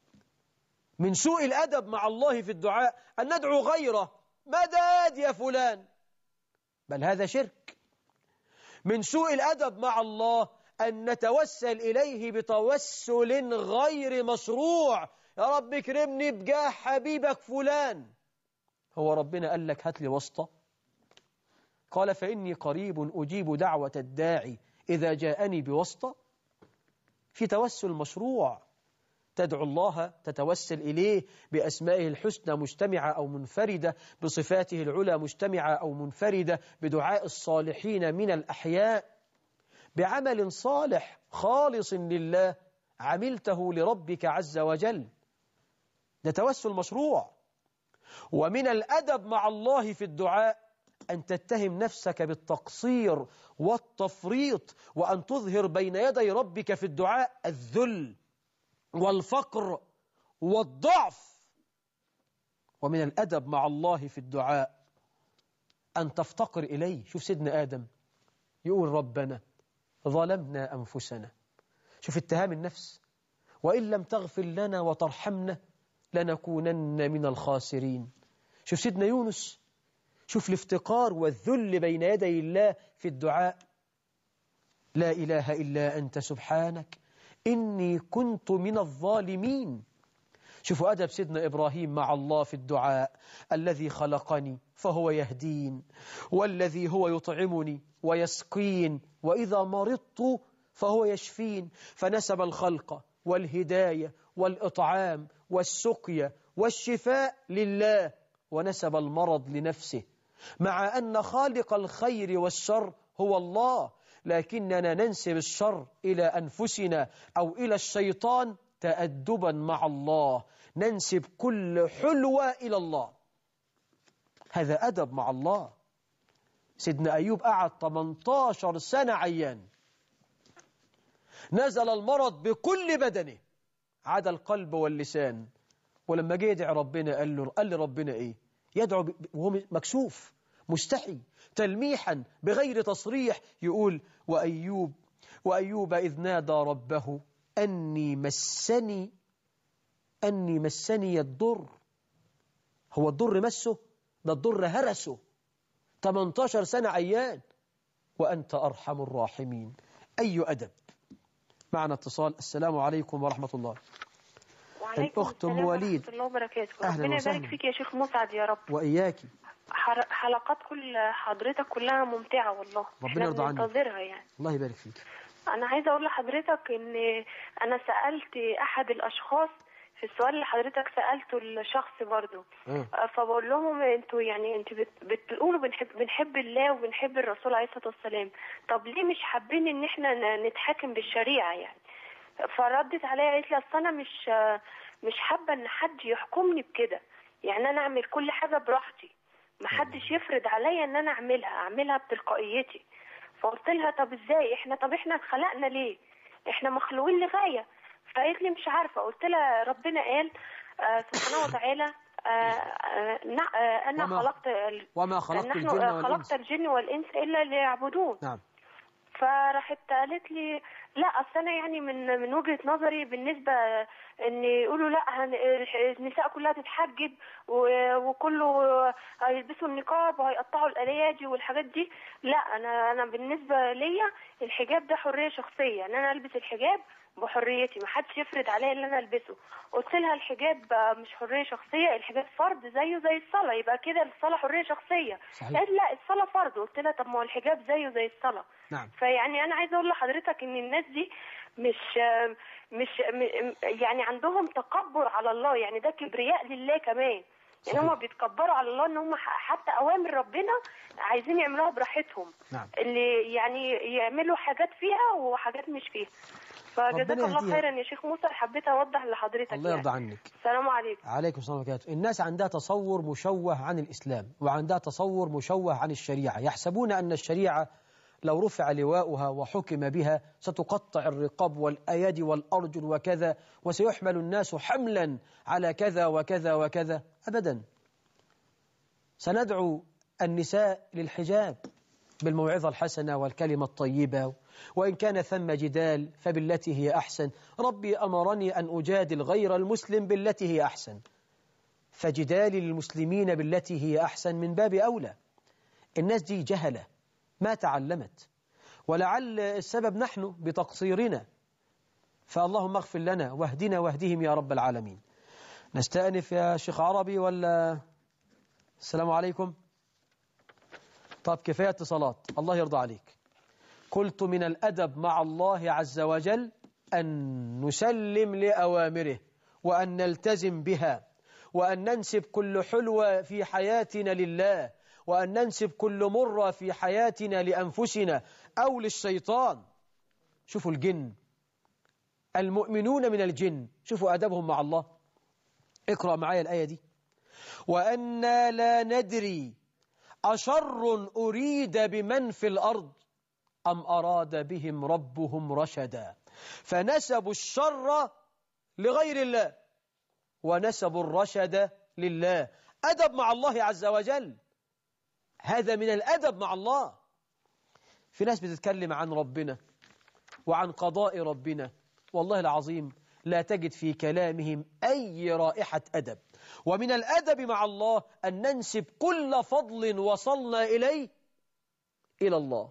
من سوء الأدب مع الله في الدعاء أن ندعو غيره: مدد يا فلان، بل هذا شرك. من سوء الأدب مع الله أن نتوسل إليه بتوسل غير مشروع: يا رب اكرمني بجاه حبيبك فلان. هو ربنا قال لك هات لي واسطة؟ قال: فإني قريب أجيب دعوة الداعي إذا جاءني بواسطة. في توسل مشروع، تدعو الله، تتوسل إليه بأسمائه الحسنى مجتمعة أو منفردة، بصفاته العلى مجتمعة أو منفردة، بدعاء الصالحين من الأحياء، بعمل صالح خالص لله عملته لربك عز وجل. ده توسل مشروع. ومن الأدب مع الله في الدعاء أن تتهم نفسك بالتقصير والتفريط، وأن تظهر بين يدي ربك في الدعاء الذل والفقر والضعف. ومن الأدب مع الله في الدعاء أن تفتقر إليه. شوف سيدنا آدم يقول: ربنا ظلمنا أنفسنا. شوف اتهام النفس: وإن لم تغفر لنا وترحمنا لنكونن من الخاسرين. شوف سيدنا يونس، شوف الافتقار والذل بين يدي الله في الدعاء: لا إله إلا أنت سبحانك إني كنت من الظالمين. شوفوا أدب سيدنا إبراهيم مع الله في الدعاء: الذي خلقني فهو يهدين، والذي هو يطعمني ويسقين، وإذا مرضت فهو يشفين. فنسب الخلق والهداية والإطعام والسقيا والشفاء لله، ونسب المرض لنفسه، مع أن خالق الخير والشر هو الله، لكننا ننسب الشر إلى أنفسنا أو إلى الشيطان تأدبا مع الله، ننسب كل حلوة إلى الله. هذا أدب مع الله. سيدنا أيوب قعد 18 سنة عيان، نزل المرض بكل بدنه عدا القلب واللسان، ولما جه يدعي ربنا قال لي ربنا إيه؟ يدعو وهو مكشوف، مستحي تلميحا بغير تصريح يقول وأيوب إذ نادى ربه أني مسني الضر. هو الضر مسه؟ ده الضر هرسه 18 سنة عيان وأنت أرحم الراحمين. أي أدب. معنا اتصال. السلام عليكم ورحمة الله. وعليكم الأخت أم وليد. ورحمة الله وبركاته. أهلا ربنا وسهلا. يبارك فيك يا شيخ مسعد يا رب. وإياكي. حلقات كل حضرتك كلها ممتعة والله. ربنا يرضى عنك. بننتظرها يعني. الله يبارك فيك. أنا عايزة أقول لحضرتك إن أنا سألت أحد الأشخاص في السؤال اللي حضرتك سألته الشخص برضو. فبقول لهم انتوا يعني انتوا بتقولوا بنحب الله وبنحب الرسول عليه الصلاة والسلام، طب ليه مش حابين ان احنا نتحاكم بالشريعة يعني؟ فردت عليا قالت لي اصل انا مش حابة ان حد يحكمني بكده، يعني انا اعمل كل حاجة براحتي، محدش يفرض عليا ان انا اعملها بتلقائيتي. فقلت لها طب ازاي طب احنا اتخلقنا ليه؟ احنا مخلوقين لغاية. فقالت لي مش عارفة. قلت لها ربنا قال سبحانه وتعالى أنا خلقت الجن والإنس إلا ليعبدون. نعم. فراحت قالت لي لا أصل أنا يعني من وجهة نظري بالنسبة إن يقولوا لا النساء كلها تتحجب وكله هيلبسوا النقاب وهيقطعوا الأيادي والحاجات دي، لا أنا بالنسبة ليا الحجاب ده حرية شخصية، إن أنا ألبس الحجاب بحريتي، ما حدش يفرض عليا اللي انا البسه. قلت لها الحجاب مش حريه شخصيه، الحجاب فرض زيه زي الصلاه، يبقى كده الصلاه حريه شخصيه. قالت لا الصلاه فرض. قلت لها طب ما هو الحجاب زيه زي الصلاه. نعم. فيعني انا عايزه اقول لحضرتك ان الناس دي مش يعني عندهم تكبر على الله، يعني ده كبرياء لله كمان، يعني هم بيتكبروا على الله ان هم حتى اوامر ربنا عايزين يعملوها براحتهم. نعم. اللي يعني يعملوا حاجات فيها وحاجات مش فيها. فجزاك الله خيرا يا شيخ موسى، حبيت اوضح لحضرتك. الله يرضى عنك. السلام عليكم. عليكم السلام ورحمة الله وبركاته. الناس عندها تصور مشوه عن الإسلام وعندها تصور مشوه عن الشريعة، يحسبون أن الشريعة لو رفع لواؤها وحكم بها ستقطع الرقاب والأيادي والأرجل وكذا، وسيحمل الناس حملا على كذا وكذا وكذا. أبدا. سندعو النساء للحجاب بالموعظة الحسنة والكلمة الطيبة، وإن كان ثم جدال فبالتي هي أحسن. ربي أمرني أن أجادل غير المسلم بالتي هي أحسن، فجدالي للمسلمين بالتي هي أحسن من باب أولى. الناس دي جهلة ما تعلمت، ولعل السبب نحن بتقصيرنا، فاللهم اغفر لنا واهدنا واهدهم يا رب العالمين. نستأنف يا شيخ عربي ولا؟ السلام عليكم. طب كفاية اتصالات، الله يرضى عليك. قلت من الأدب مع الله عز وجل أن نسلم لأوامره وأن نلتزم بها، وأن ننسب كل حلوة في حياتنا لله، وأن ننسب كل مرة في حياتنا لأنفسنا أو للشيطان. شوفوا الجن، المؤمنون من الجن، شوفوا أدبهم مع الله. اقرأ معايا الآية دي. وأنا لا ندري أشر أريد بمن في الأرض أم أراد بهم ربهم رشدا، فنسبوا الشر لغير الله ونسبوا الرشد لله. أدب مع الله عز وجل، هذا من الأدب مع الله. في ناس بتتكلم عن ربنا وعن قضاء ربنا، والله العظيم لا تجد في كلامهم أي رائحة أدب. ومن الأدب مع الله أن ننسب كل فضل وصلنا إليه إلى الله.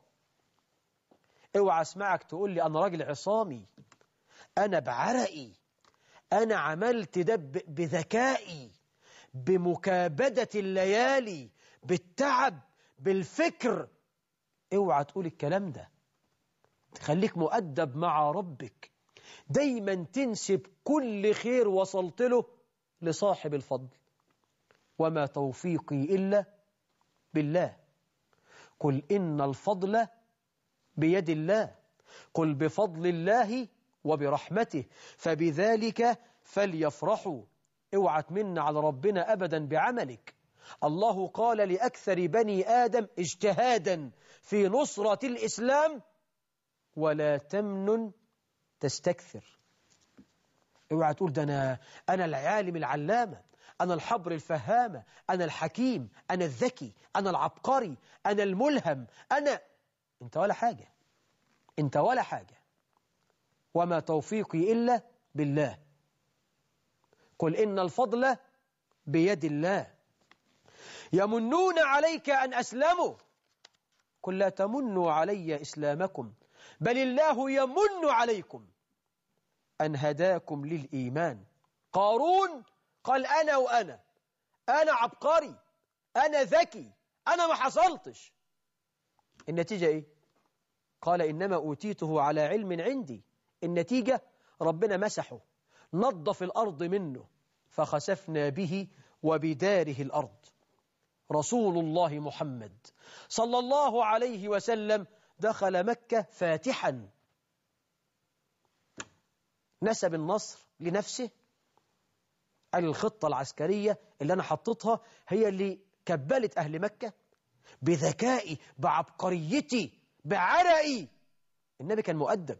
اوعى اسمعك تقول لي أنا راجل عصامي، أنا بعرقي، أنا عملت ده بذكائي، بمكابدة الليالي، بالتعب، بالفكر. اوعى تقول الكلام ده. تخليك مؤدب مع ربك، دايما تنسب كل خير وصلت له لصاحب الفضل. وما توفيقي إلا بالله. قل إن الفضل بيد الله، قل بفضل الله وبرحمته فبذلك فليفرحوا. اوعى تمن على ربنا أبدا بعملك. الله قال لأكثر بني آدم اجتهادا في نصرة الإسلام ولا تمنن تستكثر. اوعى تقول ده أنا العالم العلامة، أنا الحبر الفهامة، أنا الحكيم، أنا الذكي، أنا العبقري، أنا الملهم، أنت ولا حاجة، أنت ولا حاجة. وما توفيقي إلا بالله. قل إن الفضل بيد الله. يمنون عليك أن أسلموا، قل لا تمنوا علي إسلامكم بل الله يمن عليكم أن هداكم للإيمان. قارون قال أنا عبقري، أنا ذكي، أنا ما حصلتش. النتيجة إيه؟ قال إنما أوتيته على علم عندي. النتيجة ربنا مسحه، نظف الأرض منه، فخسفنا به وبداره الأرض. رسول الله محمد صلى الله عليه وسلم دخل مكة فاتحا، نسب النصر لنفسه. قال الخطة العسكرية اللي أنا حطيتها هي اللي كبلت أهل مكة بذكائي، بعبقريتي، بعرقي. النبي كان مؤدب.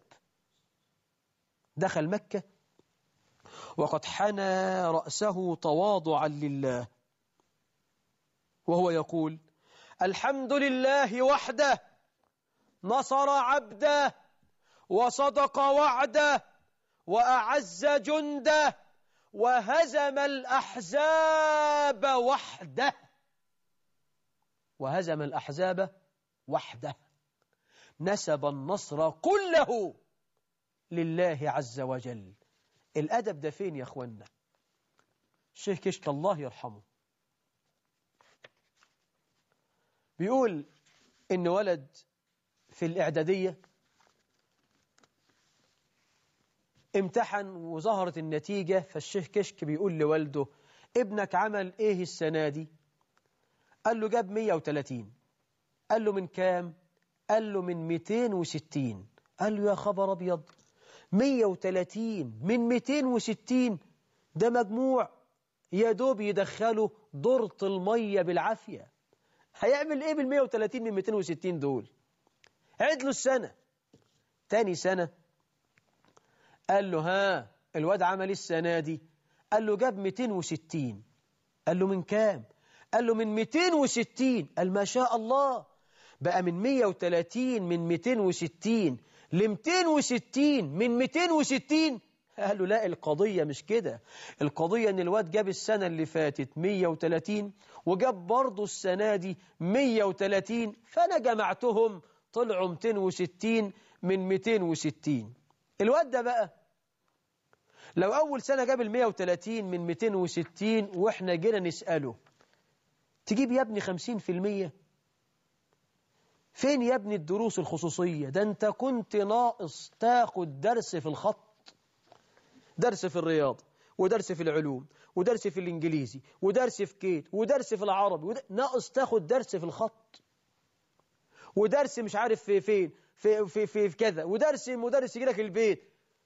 دخل مكة وقد حنى رأسه تواضعا لله، وهو يقول الحمد لله وحده نصر عبده وصدق وعده وأعز جنده وهزم الأحزاب وحده. وهزم الأحزاب وحده. نسب النصر كله لله عز وجل. الأدب ده فين يا أخوانا؟ الشيخ كشك الله يرحمه بيقول إن ولد في الإعدادية امتحن وظهرت النتيجة، فالشيخ كشك بيقول لوالده ابنك عمل إيه السنة دي؟ قال له جاب 130. قال له من كام؟ قال له من 260. قال له يا خبر أبيض، 130 من 260 ده مجموع يا دوب يدخله دورة المية بالعافية. هيعمل إيه بال130 من 260 دول؟ عيد له السنة. تاني سنة قال له ها الواد عمل السنة دي؟ قال له جاب 260. قال له من كام؟ قال له من 260. قال ما شاء الله، بقى من 130 من 260 ل 260 من 260. قال له لا، القضية مش كده، القضية ان الواد جاب السنة اللي فاتت 130 وجاب برضه السنة دي 130، فأنا جمعتهم طلعوا 260 من 260. الواد ده بقى لو أول سنة جاب 130 من 260 وإحنا جينا نسأله تجيب يا ابني 50%؟ فين يا ابني الدروس الخصوصية؟ ده أنت كنت ناقص تاخد درس في الخط، درس في الرياضة، ودرس في العلوم، ودرس في الإنجليزي، ودرس في كيت، ودرس في العربي، ناقص تاخد درس في الخط، ودرس مش عارف في فين في كذا، ودرس مدرس يجي لك البيت.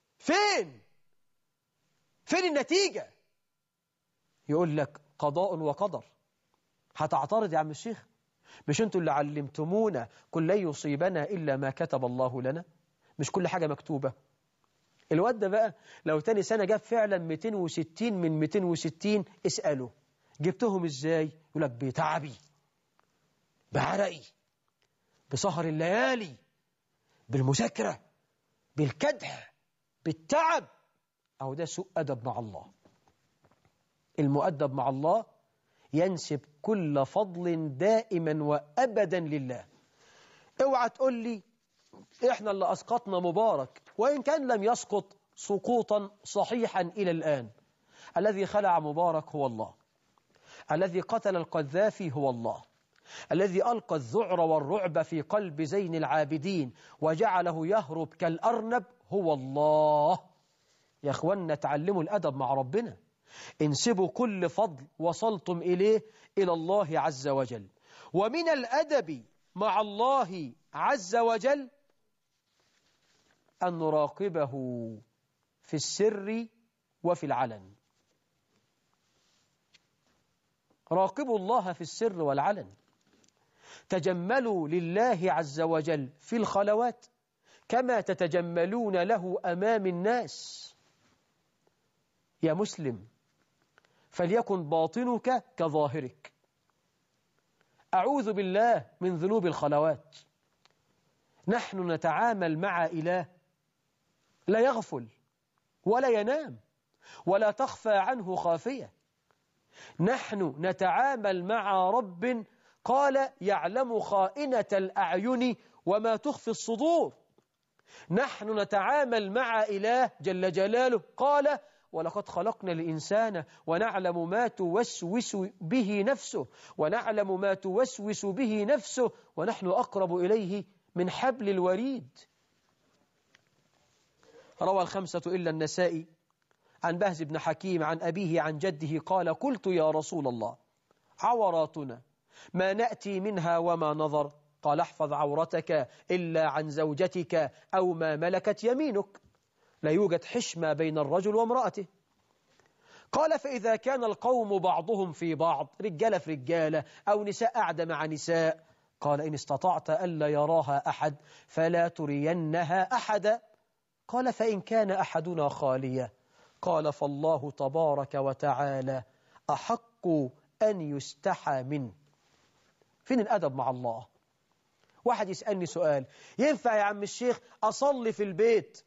فين النتيجة؟ يقول لك قضاء وقدر. هتعترض يا عم الشيخ؟ مش انتوا اللي علمتمونا كل لا يصيبنا إلا ما كتب الله لنا؟ مش كل حاجة مكتوبة؟ الواد ده بقى لو تاني سنة جاب فعلا 260 من 260، اسأله جبتهم ازاي؟ يقول لك بتعبي، بعرقي، بسهر الليالي، بالمذاكرة، بالكدح، بالتعب. أو ده سوء أدب مع الله. المؤدب مع الله ينسب كل فضل دائما وأبدا لله. اوعى تقول لي احنا اللي أسقطنا مبارك، وإن كان لم يسقط سقوطا صحيحا إلى الآن. الذي خلع مبارك هو الله، الذي قتل القذافي هو الله، الذي ألقى الذعر والرعب في قلب زين العابدين وجعله يهرب كالأرنب هو الله. يا أخوانا تعلموا الأدب مع ربنا، انسبوا كل فضل وصلتم إليه إلى الله عز وجل. ومن الأدب مع الله عز وجل أن نراقبه في السر وفي العلن. راقبوا الله في السر والعلن. تجملوا لله عز وجل في الخلوات كما تتجملون له أمام الناس. يا مسلم، فليكن باطنك كظاهرك. أعوذ بالله من ذنوب الخلوات. نحن نتعامل مع إله لا يغفل ولا ينام ولا تخفى عنه خافية. نحن نتعامل مع رب قال يعلم خائنة الأعين وما تخفي الصدور. نحن نتعامل مع إله جل جلاله قال ولقد خلقنا الإنسان ونعلم ما توسوس به نفسه ونعلم ما توسوس به نفسه ونحن أقرب إليه من حبل الوريد. روى الخمسة إلا النسائي عن بهز بن حكيم عن أبيه عن جده قال قلت يا رسول الله عوراتنا ما نأتي منها وما نظر؟ قال احفظ عورتك إلا عن زوجتك أو ما ملكت يمينك. لا يوجد حشمة بين الرجل وامرأته. قال فإذا كان القوم بعضهم في بعض، رجالة في رجالة أو نساء قاعدة مع نساء، قال إن استطعت ألا يراها أحد فلا ترينها أحدا. قال فإن كان أحدنا خالية، قال فالله تبارك وتعالى أحق أن يستحى منه. فين الأدب مع الله؟ واحد يسألني سؤال، ينفع يا عم الشيخ أصلي في البيت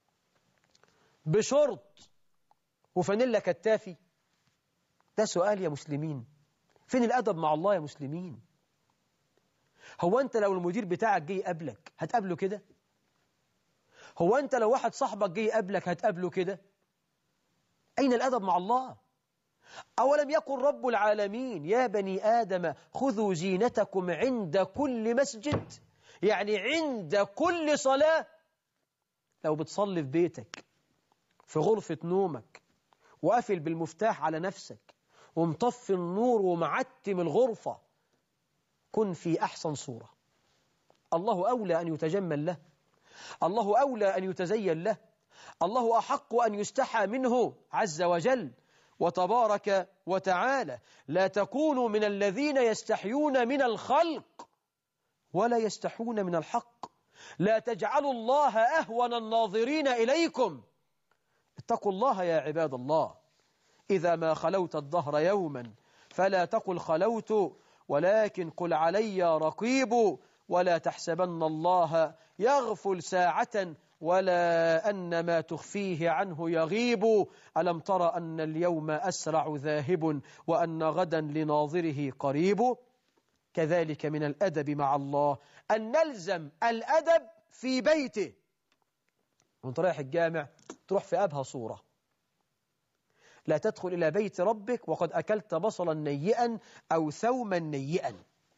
بشرط وفانيلا كتافي؟ ده سؤال يا مسلمين. فين الأدب مع الله يا مسلمين؟ هو أنت لو المدير بتاعك جاي يقابلك هتقابله كده؟ هو أنت لو واحد صاحبك جاي يقابلك هتقابله كده؟ أين الأدب مع الله؟ أولم يقل رب العالمين يا بني آدم خذوا زينتكم عند كل مسجد، يعني عند كل صلاة. لو بتصلي في بيتك في غرفة نومك وقافل بالمفتاح على نفسك ومطفي النور ومعتم الغرفة، كن في أحسن صورة. الله أولى أن يتجمل له، الله أولى أن يتزين له، الله أحق أن يستحى منه عز وجل وتبارك وتعالى. لا تكونوا من الذين يستحيون من الخلق ولا يستحون من الحق. لا تجعلوا الله أهون الناظرين إليكم. اتقوا الله يا عباد الله. إذا ما خلوت الدهر يوما فلا تقل خلوت، ولكن قل علي رقيب. ولا تحسبن الله يغفل ساعة ولا أن ما تخفيه عنه يغيب. ألم تر أن اليوم أسرع ذاهب وأن غدا لناظره قريب. كذلك من الأدب مع الله أن نلزم الأدب في بيته. وانت رايح الجامع تروح في أبهى صورة. لا تدخل إلى بيت ربك وقد أكلت بصلا نيئا أو ثوما نيئا.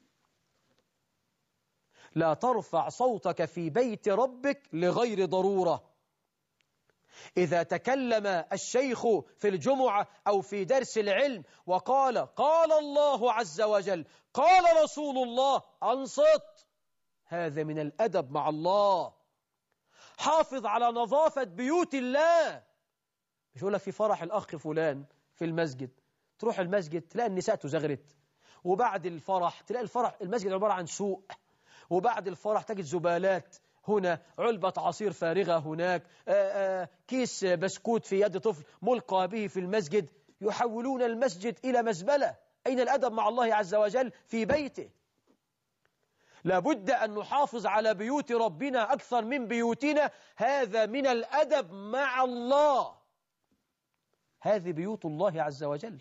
لا ترفع صوتك في بيت ربك لغير ضرورة. إذا تكلم الشيخ في الجمعة أو في درس العلم وقال قال الله عز وجل قال رسول الله، أنصت. هذا من الأدب مع الله. حافظ على نظافة بيوت الله. مش يقول لك في فرح الأخ فلان في المسجد، تروح المسجد تلاقي النساء تزغرت، وبعد الفرح تلاقي المسجد عبارة عن سوق، وبعد الفرح تجد زبالات هنا، علبة عصير فارغة هناك، كيس بسكوت في يد طفل ملقى به في المسجد. يحولون المسجد إلى مزبلة. أين الأدب مع الله عز وجل في بيته؟ لابد أن نحافظ على بيوت ربنا أكثر من بيوتنا. هذا من الأدب مع الله. هذه بيوت الله عز وجل.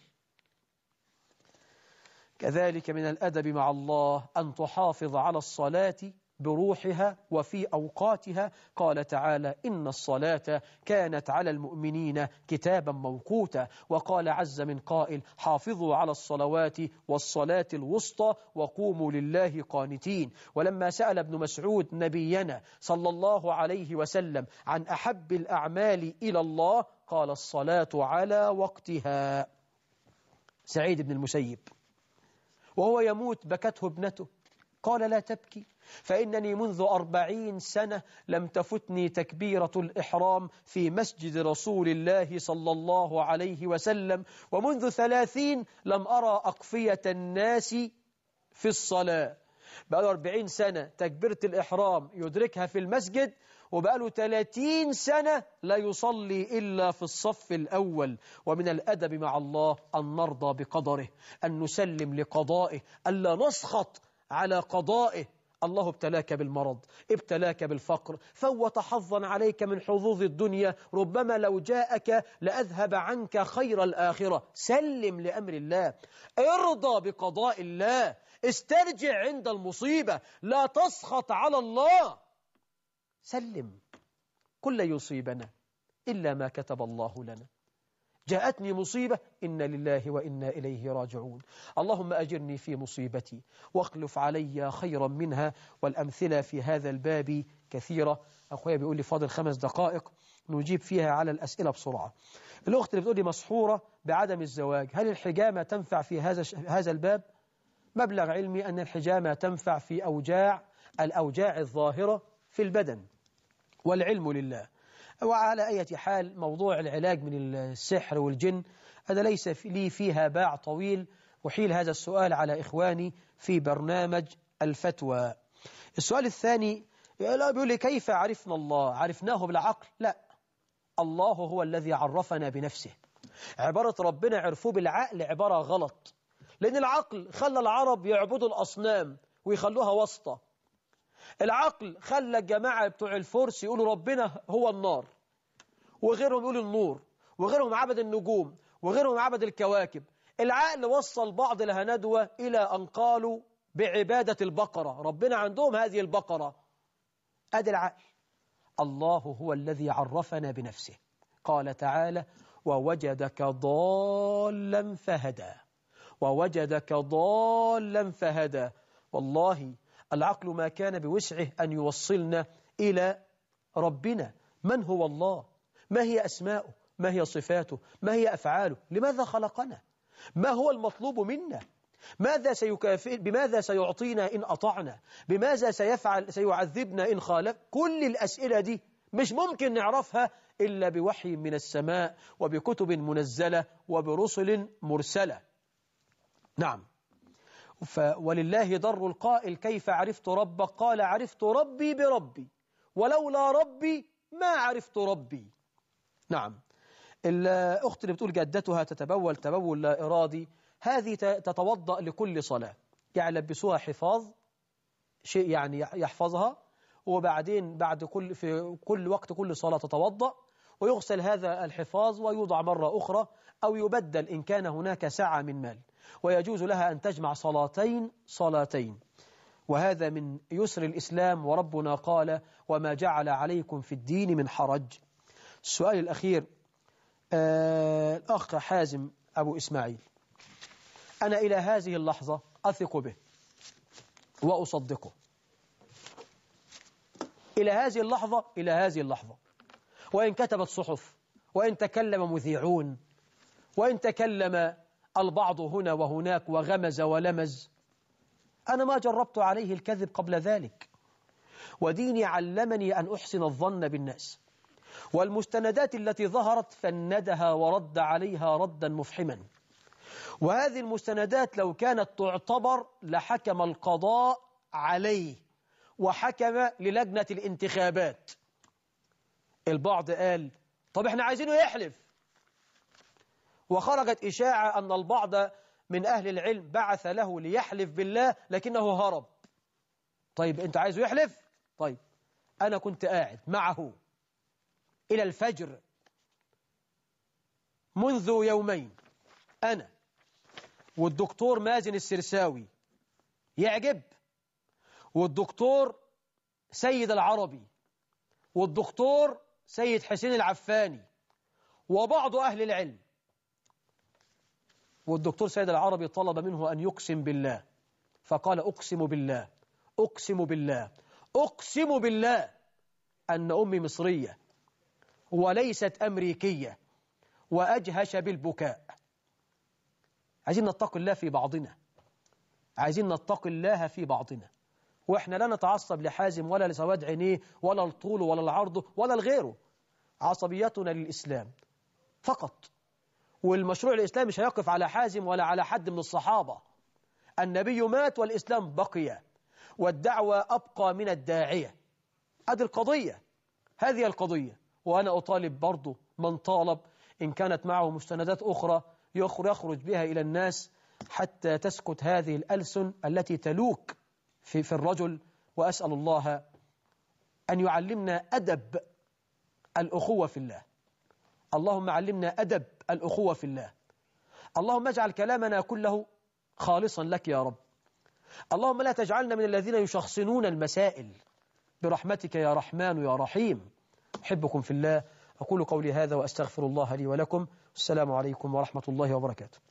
كذلك من الأدب مع الله أن تحافظ على الصلاة بروحها وفي أوقاتها. قال تعالى إن الصلاة كانت على المؤمنين كتابا موقوتا. وقال عز من قائل حافظوا على الصلوات والصلاة الوسطى وقوموا لله قانتين. ولما سأل ابن مسعود نبينا صلى الله عليه وسلم عن أحب الأعمال إلى الله قال الصلاة على وقتها. سعيد بن المسيب وهو يموت بكته ابنته، قال لا تبكي فإنني منذ 40 سنة لم تفتني تكبيرة الإحرام في مسجد رسول الله صلى الله عليه وسلم، ومنذ 30 لم أرى أقفية الناس في الصلاة. بقى 40 سنة تكبيرة الإحرام يدركها في المسجد، وبقاله 30 سنة لا يصلي إلا في الصف الأول. ومن الأدب مع الله أن نرضى بقدره، أن نسلم لقضائه، ألا نسخط على قضائه. الله ابتلاك بالمرض، ابتلاك بالفقر، فوت حظا عليك من حظوظ الدنيا، ربما لو جاءك لأذهب عنك خير الآخرة. سلم لأمر الله، ارضى بقضاء الله، استرجع عند المصيبة، لا تسخط على الله. سلم. كل يصيبنا إلا ما كتب الله لنا. جاءتني مصيبة، إنا لله وإنا إليه راجعون. اللهم أجرني في مصيبتي واخلف علي خيرا منها. والأمثلة في هذا الباب كثيرة. أخويا بيقول لي فاضل 5 دقائق نجيب فيها على الأسئلة بسرعة. الأخت اللي بتقول لي مسحورة بعدم الزواج، هل الحجامة تنفع في هذا الباب؟ مبلغ علمي أن الحجامة تنفع في الأوجاع الظاهرة في البدن، والعلم لله. وعلى أي حال موضوع العلاج من السحر والجن هذا ليس لي فيها باع طويل، أحيل هذا السؤال على إخواني في برنامج الفتوى. السؤال الثاني بيقول لي كيف عرفنا الله؟ عرفناه بالعقل؟ لا، الله هو الذي عرفنا بنفسه. عبارة ربنا عرفوه بالعقل عبارة غلط، لأن العقل خلى العرب يعبدوا الأصنام ويخلوها واسطة. العقل خلى الجماعة بتوع الفرس يقولوا ربنا هو النار، وغيرهم يقولوا النور، وغيرهم عبد النجوم، وغيرهم عبد الكواكب. العقل وصل بعض الهندوة إلى أن قالوا بعبادة البقرة، ربنا عندهم هذه البقرة. أدي العقل. الله هو الذي عرفنا بنفسه. قال تعالى ووجدك ضالا فهدى، ووجدك ضالا فهدى. والله العقل ما كان بوسعه أن يوصلنا إلى ربنا. من هو الله؟ ما هي أسماؤه؟ ما هي صفاته؟ ما هي أفعاله؟ لماذا خلقنا؟ ما هو المطلوب منا؟ ماذا سيكافئ؟ بماذا سيعطينا إن أطعنا؟ بماذا سيعذبنا إن خالف؟ كل الأسئلة دي مش ممكن نعرفها إلا بوحي من السماء وبكتب منزلة وبرسل مرسلة. نعم. ولله در القائل كيف عرفت ربك؟ قال عرفت ربي بربي، ولولا ربي ما عرفت ربي. نعم. الأخت اللي بتقول جدتها تتبول تبول لا إرادي، هذه تتوضأ لكل صلاة، يعني لبسوها حفاظ، شيء يعني يحفظها، وبعدين في كل وقت كل صلاة تتوضأ ويغسل هذا الحفاظ ويوضع مرة أخرى أو يبدل إن كان هناك سعة من مال، ويجوز لها أن تجمع صلاتين. وهذا من يسر الإسلام، وربنا قال وما جعل عليكم في الدين من حرج. السؤال الأخير الأخ حازم أبو إسماعيل، أنا إلى هذه اللحظة أثق به وأصدقه، إلى هذه اللحظة، وإن كتبت صحف، وإن تكلم مذيعون، وإن تكلم البعض هنا وهناك وغمز ولمز، أنا ما جربت عليه الكذب قبل ذلك. وديني علمني أن أحسن الظن بالناس، والمستندات التي ظهرت فندها ورد عليها ردا مفحما. وهذه المستندات لو كانت تعتبر لحكم القضاء عليه وحكم للجنة الانتخابات. البعض قال طب احنا عايزينه يحلف، وخرجت إشاعة أن البعض من أهل العلم بعث له ليحلف بالله لكنه هرب. طيب أنت عايزه يحلف؟ طيب أنا كنت قاعد معه إلى الفجر منذ يومين، أنا والدكتور مازن السرساوي يعجب، والدكتور سيد العربي، والدكتور سيد حسين العفاني، وبعض أهل العلم. والدكتور سيد العربي طلب منه أن يقسم بالله، فقال أقسم بالله أقسم بالله أقسم بالله أن أمي مصرية وليست أمريكية، وأجهش بالبكاء. عايزين نتقي الله في بعضنا، عايزين نتقي الله في بعضنا، وإحنا لا نتعصب لحازم ولا لسواد عينيه ولا الطول ولا العرض ولا الغيره. عصبيتنا للإسلام فقط، والمشروع الإسلامي مش هيقف على حازم ولا على حد من الصحابة. النبي مات والإسلام بقي، والدعوة أبقى من الداعية. هذه القضية. هذه القضية. وأنا أطالب برضو من طالب إن كانت معه مستندات أخرى يخرج بها إلى الناس حتى تسكت هذه الألسن التي تلوك في الرجل. وأسأل الله أن يعلمنا أدب الأخوة في الله. اللهم علمنا أدب الأخوة في الله. اللهم اجعل كلامنا كله خالصا لك يا رب. اللهم لا تجعلنا من الذين يشخصنون المسائل برحمتك يا رحمن يا رحيم. أحبكم في الله. أقول قولي هذا وأستغفر الله لي ولكم. السلام عليكم ورحمة الله وبركاته.